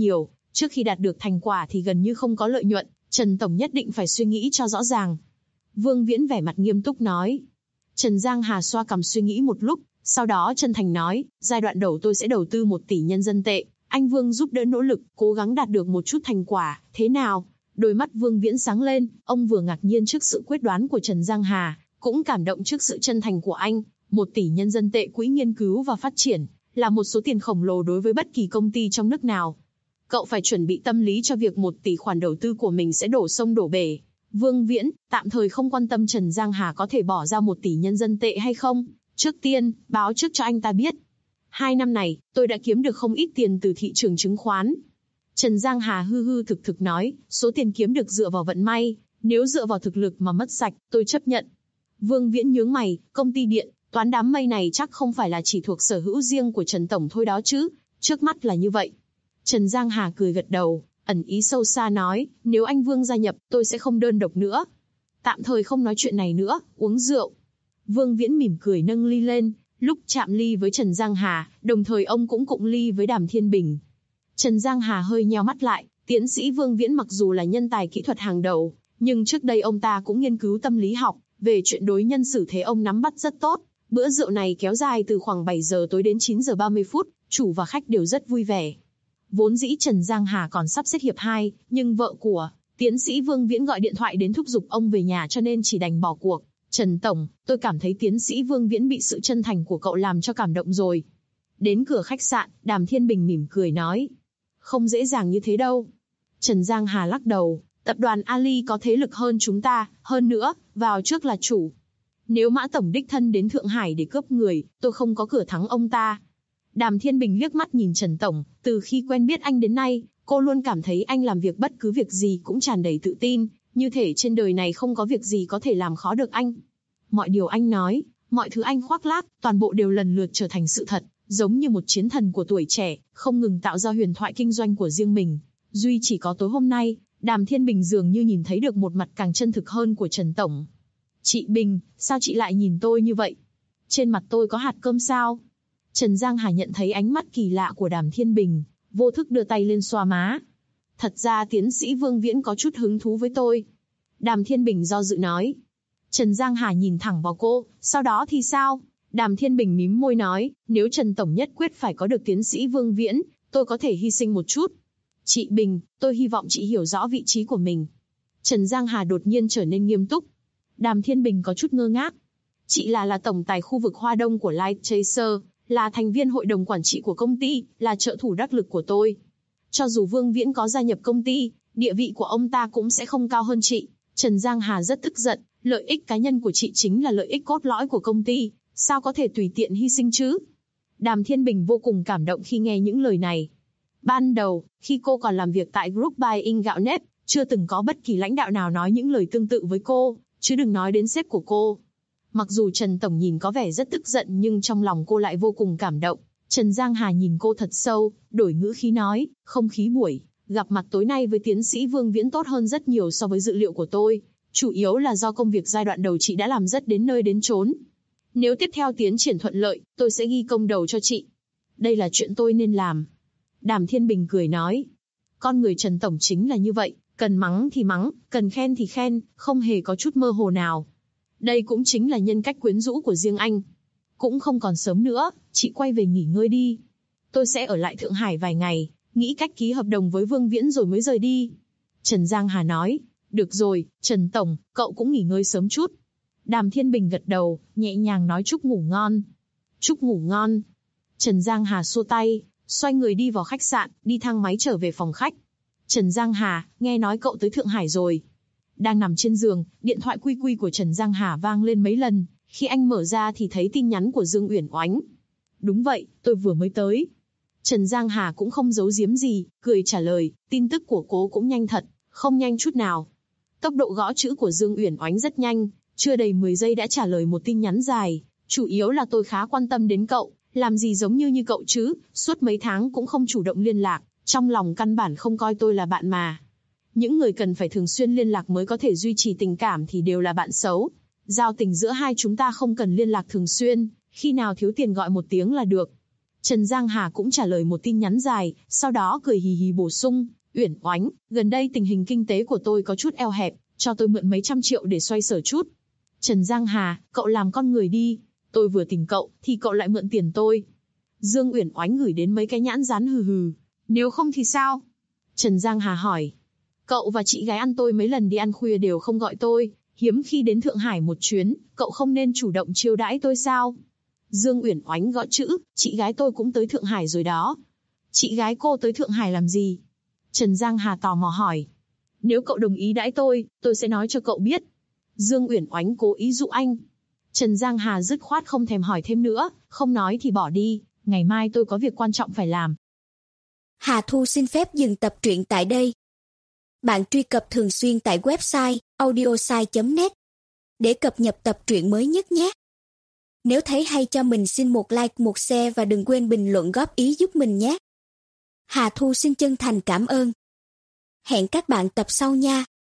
[SPEAKER 2] Trước khi đạt được thành quả thì gần như không có lợi nhuận, Trần Tổng nhất định phải suy nghĩ cho rõ ràng. Vương Viễn vẻ mặt nghiêm túc nói. Trần Giang Hà xoa cằm suy nghĩ một lúc, sau đó chân thành nói, giai đoạn đầu tôi sẽ đầu tư 1 tỷ nhân dân tệ, anh Vương giúp đỡ nỗ lực, cố gắng đạt được một chút thành quả, thế nào? Đôi mắt Vương Viễn sáng lên, ông vừa ngạc nhiên trước sự quyết đoán của Trần Giang Hà, cũng cảm động trước sự chân thành của anh. 1 tỷ nhân dân tệ quỹ nghiên cứu và phát triển, là một số tiền khổng lồ đối với bất kỳ công ty trong nước nào. Cậu phải chuẩn bị tâm lý cho việc 1 tỷ khoản đầu tư của mình sẽ đổ sông đổ bể. Vương Viễn, tạm thời không quan tâm Trần Giang Hà có thể bỏ ra 1 tỷ nhân dân tệ hay không. Trước tiên, báo trước cho anh ta biết. 2 năm này, tôi đã kiếm được không ít tiền từ thị trường chứng khoán. Trần Giang Hà hư hư thực thực nói, số tiền kiếm được dựa vào vận may, nếu dựa vào thực lực mà mất sạch, tôi chấp nhận. Vương Viễn nhướng mày, công ty điện, toán đám mây này chắc không phải là chỉ thuộc sở hữu riêng của Trần Tổng thôi đó chứ, trước mắt là như vậy. Trần Giang Hà cười gật đầu, ẩn ý sâu xa nói, nếu anh Vương gia nhập, tôi sẽ không đơn độc nữa. Tạm thời không nói chuyện này nữa, uống rượu. Vương Viễn mỉm cười nâng ly lên, lúc chạm ly với Trần Giang Hà, đồng thời ông cũng cụng ly với Đàm Thiên Bình. Trần Giang Hà hơi nheo mắt lại, tiến sĩ Vương Viễn mặc dù là nhân tài kỹ thuật hàng đầu, nhưng trước đây ông ta cũng nghiên cứu tâm lý học, về chuyện đối nhân xử thế ông nắm bắt rất tốt. Bữa rượu này kéo dài từ khoảng 7 giờ tối đến 9 giờ 30 phút, chủ và khách đều rất vui vẻ. Vốn dĩ Trần Giang Hà còn sắp xếp hiệp 2, nhưng vợ của tiến sĩ Vương Viễn gọi điện thoại đến thúc giục ông về nhà cho nên chỉ đành bỏ cuộc. Trần Tổng, tôi cảm thấy tiến sĩ Vương Viễn bị sự chân thành của cậu làm cho cảm động rồi. Đến cửa khách sạn, Đàm Thiên Bình mỉm cười nói. Không dễ dàng như thế đâu. Trần Giang Hà lắc đầu, tập đoàn Ali có thế lực hơn chúng ta, hơn nữa, vào trước là chủ. Nếu Mã Tổng đích thân đến Thượng Hải để cướp người, tôi không có cửa thắng ông ta. Đàm Thiên Bình liếc mắt nhìn Trần Tổng, từ khi quen biết anh đến nay, cô luôn cảm thấy anh làm việc bất cứ việc gì cũng tràn đầy tự tin, như thể trên đời này không có việc gì có thể làm khó được anh. Mọi điều anh nói, mọi thứ anh khoác lác, toàn bộ đều lần lượt trở thành sự thật, giống như một chiến thần của tuổi trẻ, không ngừng tạo ra huyền thoại kinh doanh của riêng mình. Duy chỉ có tối hôm nay, Đàm Thiên Bình dường như nhìn thấy được một mặt càng chân thực hơn của Trần Tổng. Chị Bình, sao chị lại nhìn tôi như vậy? Trên mặt tôi có hạt cơm sao? Trần Giang Hà nhận thấy ánh mắt kỳ lạ của Đàm Thiên Bình, vô thức đưa tay lên xoa má. Thật ra tiến sĩ Vương Viễn có chút hứng thú với tôi. Đàm Thiên Bình do dự nói. Trần Giang Hà nhìn thẳng vào cô, sau đó thì sao? Đàm Thiên Bình mím môi nói, nếu Trần Tổng nhất quyết phải có được tiến sĩ Vương Viễn, tôi có thể hy sinh một chút. Chị Bình, tôi hy vọng chị hiểu rõ vị trí của mình. Trần Giang Hà đột nhiên trở nên nghiêm túc. Đàm Thiên Bình có chút ngơ ngác. Chị là tổng tài khu vực Hoa Đông của Light Chaser, là thành viên hội đồng quản trị của công ty, là trợ thủ đắc lực của tôi. Cho dù Vương Viễn có gia nhập công ty, địa vị của ông ta cũng sẽ không cao hơn chị. Trần Giang Hà rất tức giận, lợi ích cá nhân của chị chính là lợi ích cốt lõi của công ty, sao có thể tùy tiện hy sinh chứ? Đàm Thiên Bình vô cùng cảm động khi nghe những lời này. Ban đầu, khi cô còn làm việc tại Group Buying gạo nếp, chưa từng có bất kỳ lãnh đạo nào nói những lời tương tự với cô, chứ đừng nói đến sếp của cô. Mặc dù Trần Tổng nhìn có vẻ rất tức giận nhưng trong lòng cô lại vô cùng cảm động. Trần Giang Hà nhìn cô thật sâu, đổi ngữ khí nói, không khí buổi gặp mặt tối nay với tiến sĩ Vương Viễn tốt hơn rất nhiều so với dự liệu của tôi. Chủ yếu là do công việc giai đoạn đầu chị đã làm rất đến nơi đến chốn. Nếu tiếp theo tiến triển thuận lợi, tôi sẽ ghi công đầu cho chị. Đây là chuyện tôi nên làm. Đàm Thiên Bình cười nói. Con người Trần Tổng chính là như vậy, cần mắng thì mắng, cần khen thì khen, không hề có chút mơ hồ nào. Đây cũng chính là nhân cách quyến rũ của riêng anh. Cũng không còn sớm nữa, chị quay về nghỉ ngơi đi. Tôi sẽ ở lại Thượng Hải vài ngày, nghĩ cách ký hợp đồng với Vương Viễn rồi mới rời đi. Trần Giang Hà nói, được rồi, Trần Tổng, cậu cũng nghỉ ngơi sớm chút. Đàm Thiên Bình gật đầu, nhẹ nhàng nói chúc ngủ ngon. Chúc ngủ ngon. Trần Giang Hà xua tay, xoay người đi vào khách sạn, đi thang máy trở về phòng khách. Trần Giang Hà, nghe nói cậu tới Thượng Hải rồi. Đang nằm trên giường, điện thoại quy quy của Trần Giang Hà vang lên mấy lần, khi anh mở ra thì thấy tin nhắn của Dương Uyển Oánh. Đúng vậy, tôi vừa mới tới. Trần Giang Hà cũng không giấu giếm gì, cười trả lời, tin tức của cô cũng nhanh thật, không nhanh chút nào. Tốc độ gõ chữ của Dương Uyển Oánh rất nhanh, chưa đầy 10 giây đã trả lời một tin nhắn dài, chủ yếu là tôi khá quan tâm đến cậu, làm gì giống như cậu chứ, suốt mấy tháng cũng không chủ động liên lạc, trong lòng căn bản không coi tôi là bạn mà. Những người cần phải thường xuyên liên lạc mới có thể duy trì tình cảm thì đều là bạn xấu. Giao tình giữa hai chúng ta không cần liên lạc thường xuyên, khi nào thiếu tiền gọi một tiếng là được. Trần Giang Hà cũng trả lời một tin nhắn dài, sau đó cười hì hì bổ sung, Uyển Oánh, gần đây tình hình kinh tế của tôi có chút eo hẹp, cho tôi mượn mấy trăm triệu để xoay sở chút. Trần Giang Hà, cậu làm con người đi, tôi vừa tìm cậu, thì cậu lại mượn tiền tôi. Dương Uyển Oánh gửi đến mấy cái nhãn dán hừ hừ, nếu không thì sao? Trần Giang Hà hỏi, cậu và chị gái ăn tôi mấy lần đi ăn khuya đều không gọi tôi, hiếm khi đến Thượng Hải một chuyến, cậu không nên chủ động chiêu đãi tôi sao? Dương Uyển Oánh gõ chữ, chị gái tôi cũng tới Thượng Hải rồi đó. Chị gái cô tới Thượng Hải làm gì? Trần Giang Hà tò mò hỏi. Nếu cậu đồng ý đãi tôi sẽ nói cho cậu biết. Dương Uyển Oánh cố ý dụ anh. Trần Giang Hà dứt khoát không thèm hỏi thêm nữa, không nói thì bỏ đi, ngày mai tôi có việc quan trọng phải làm.
[SPEAKER 3] Hà Thu xin phép dừng tập truyện tại đây. Bạn truy cập thường xuyên tại website audiosai.net để cập nhật tập truyện mới nhất nhé. Nếu thấy hay cho mình xin một like, một share và đừng quên bình luận góp ý giúp mình nhé. Hà Thu xin chân thành cảm ơn. Hẹn các bạn tập sau nha.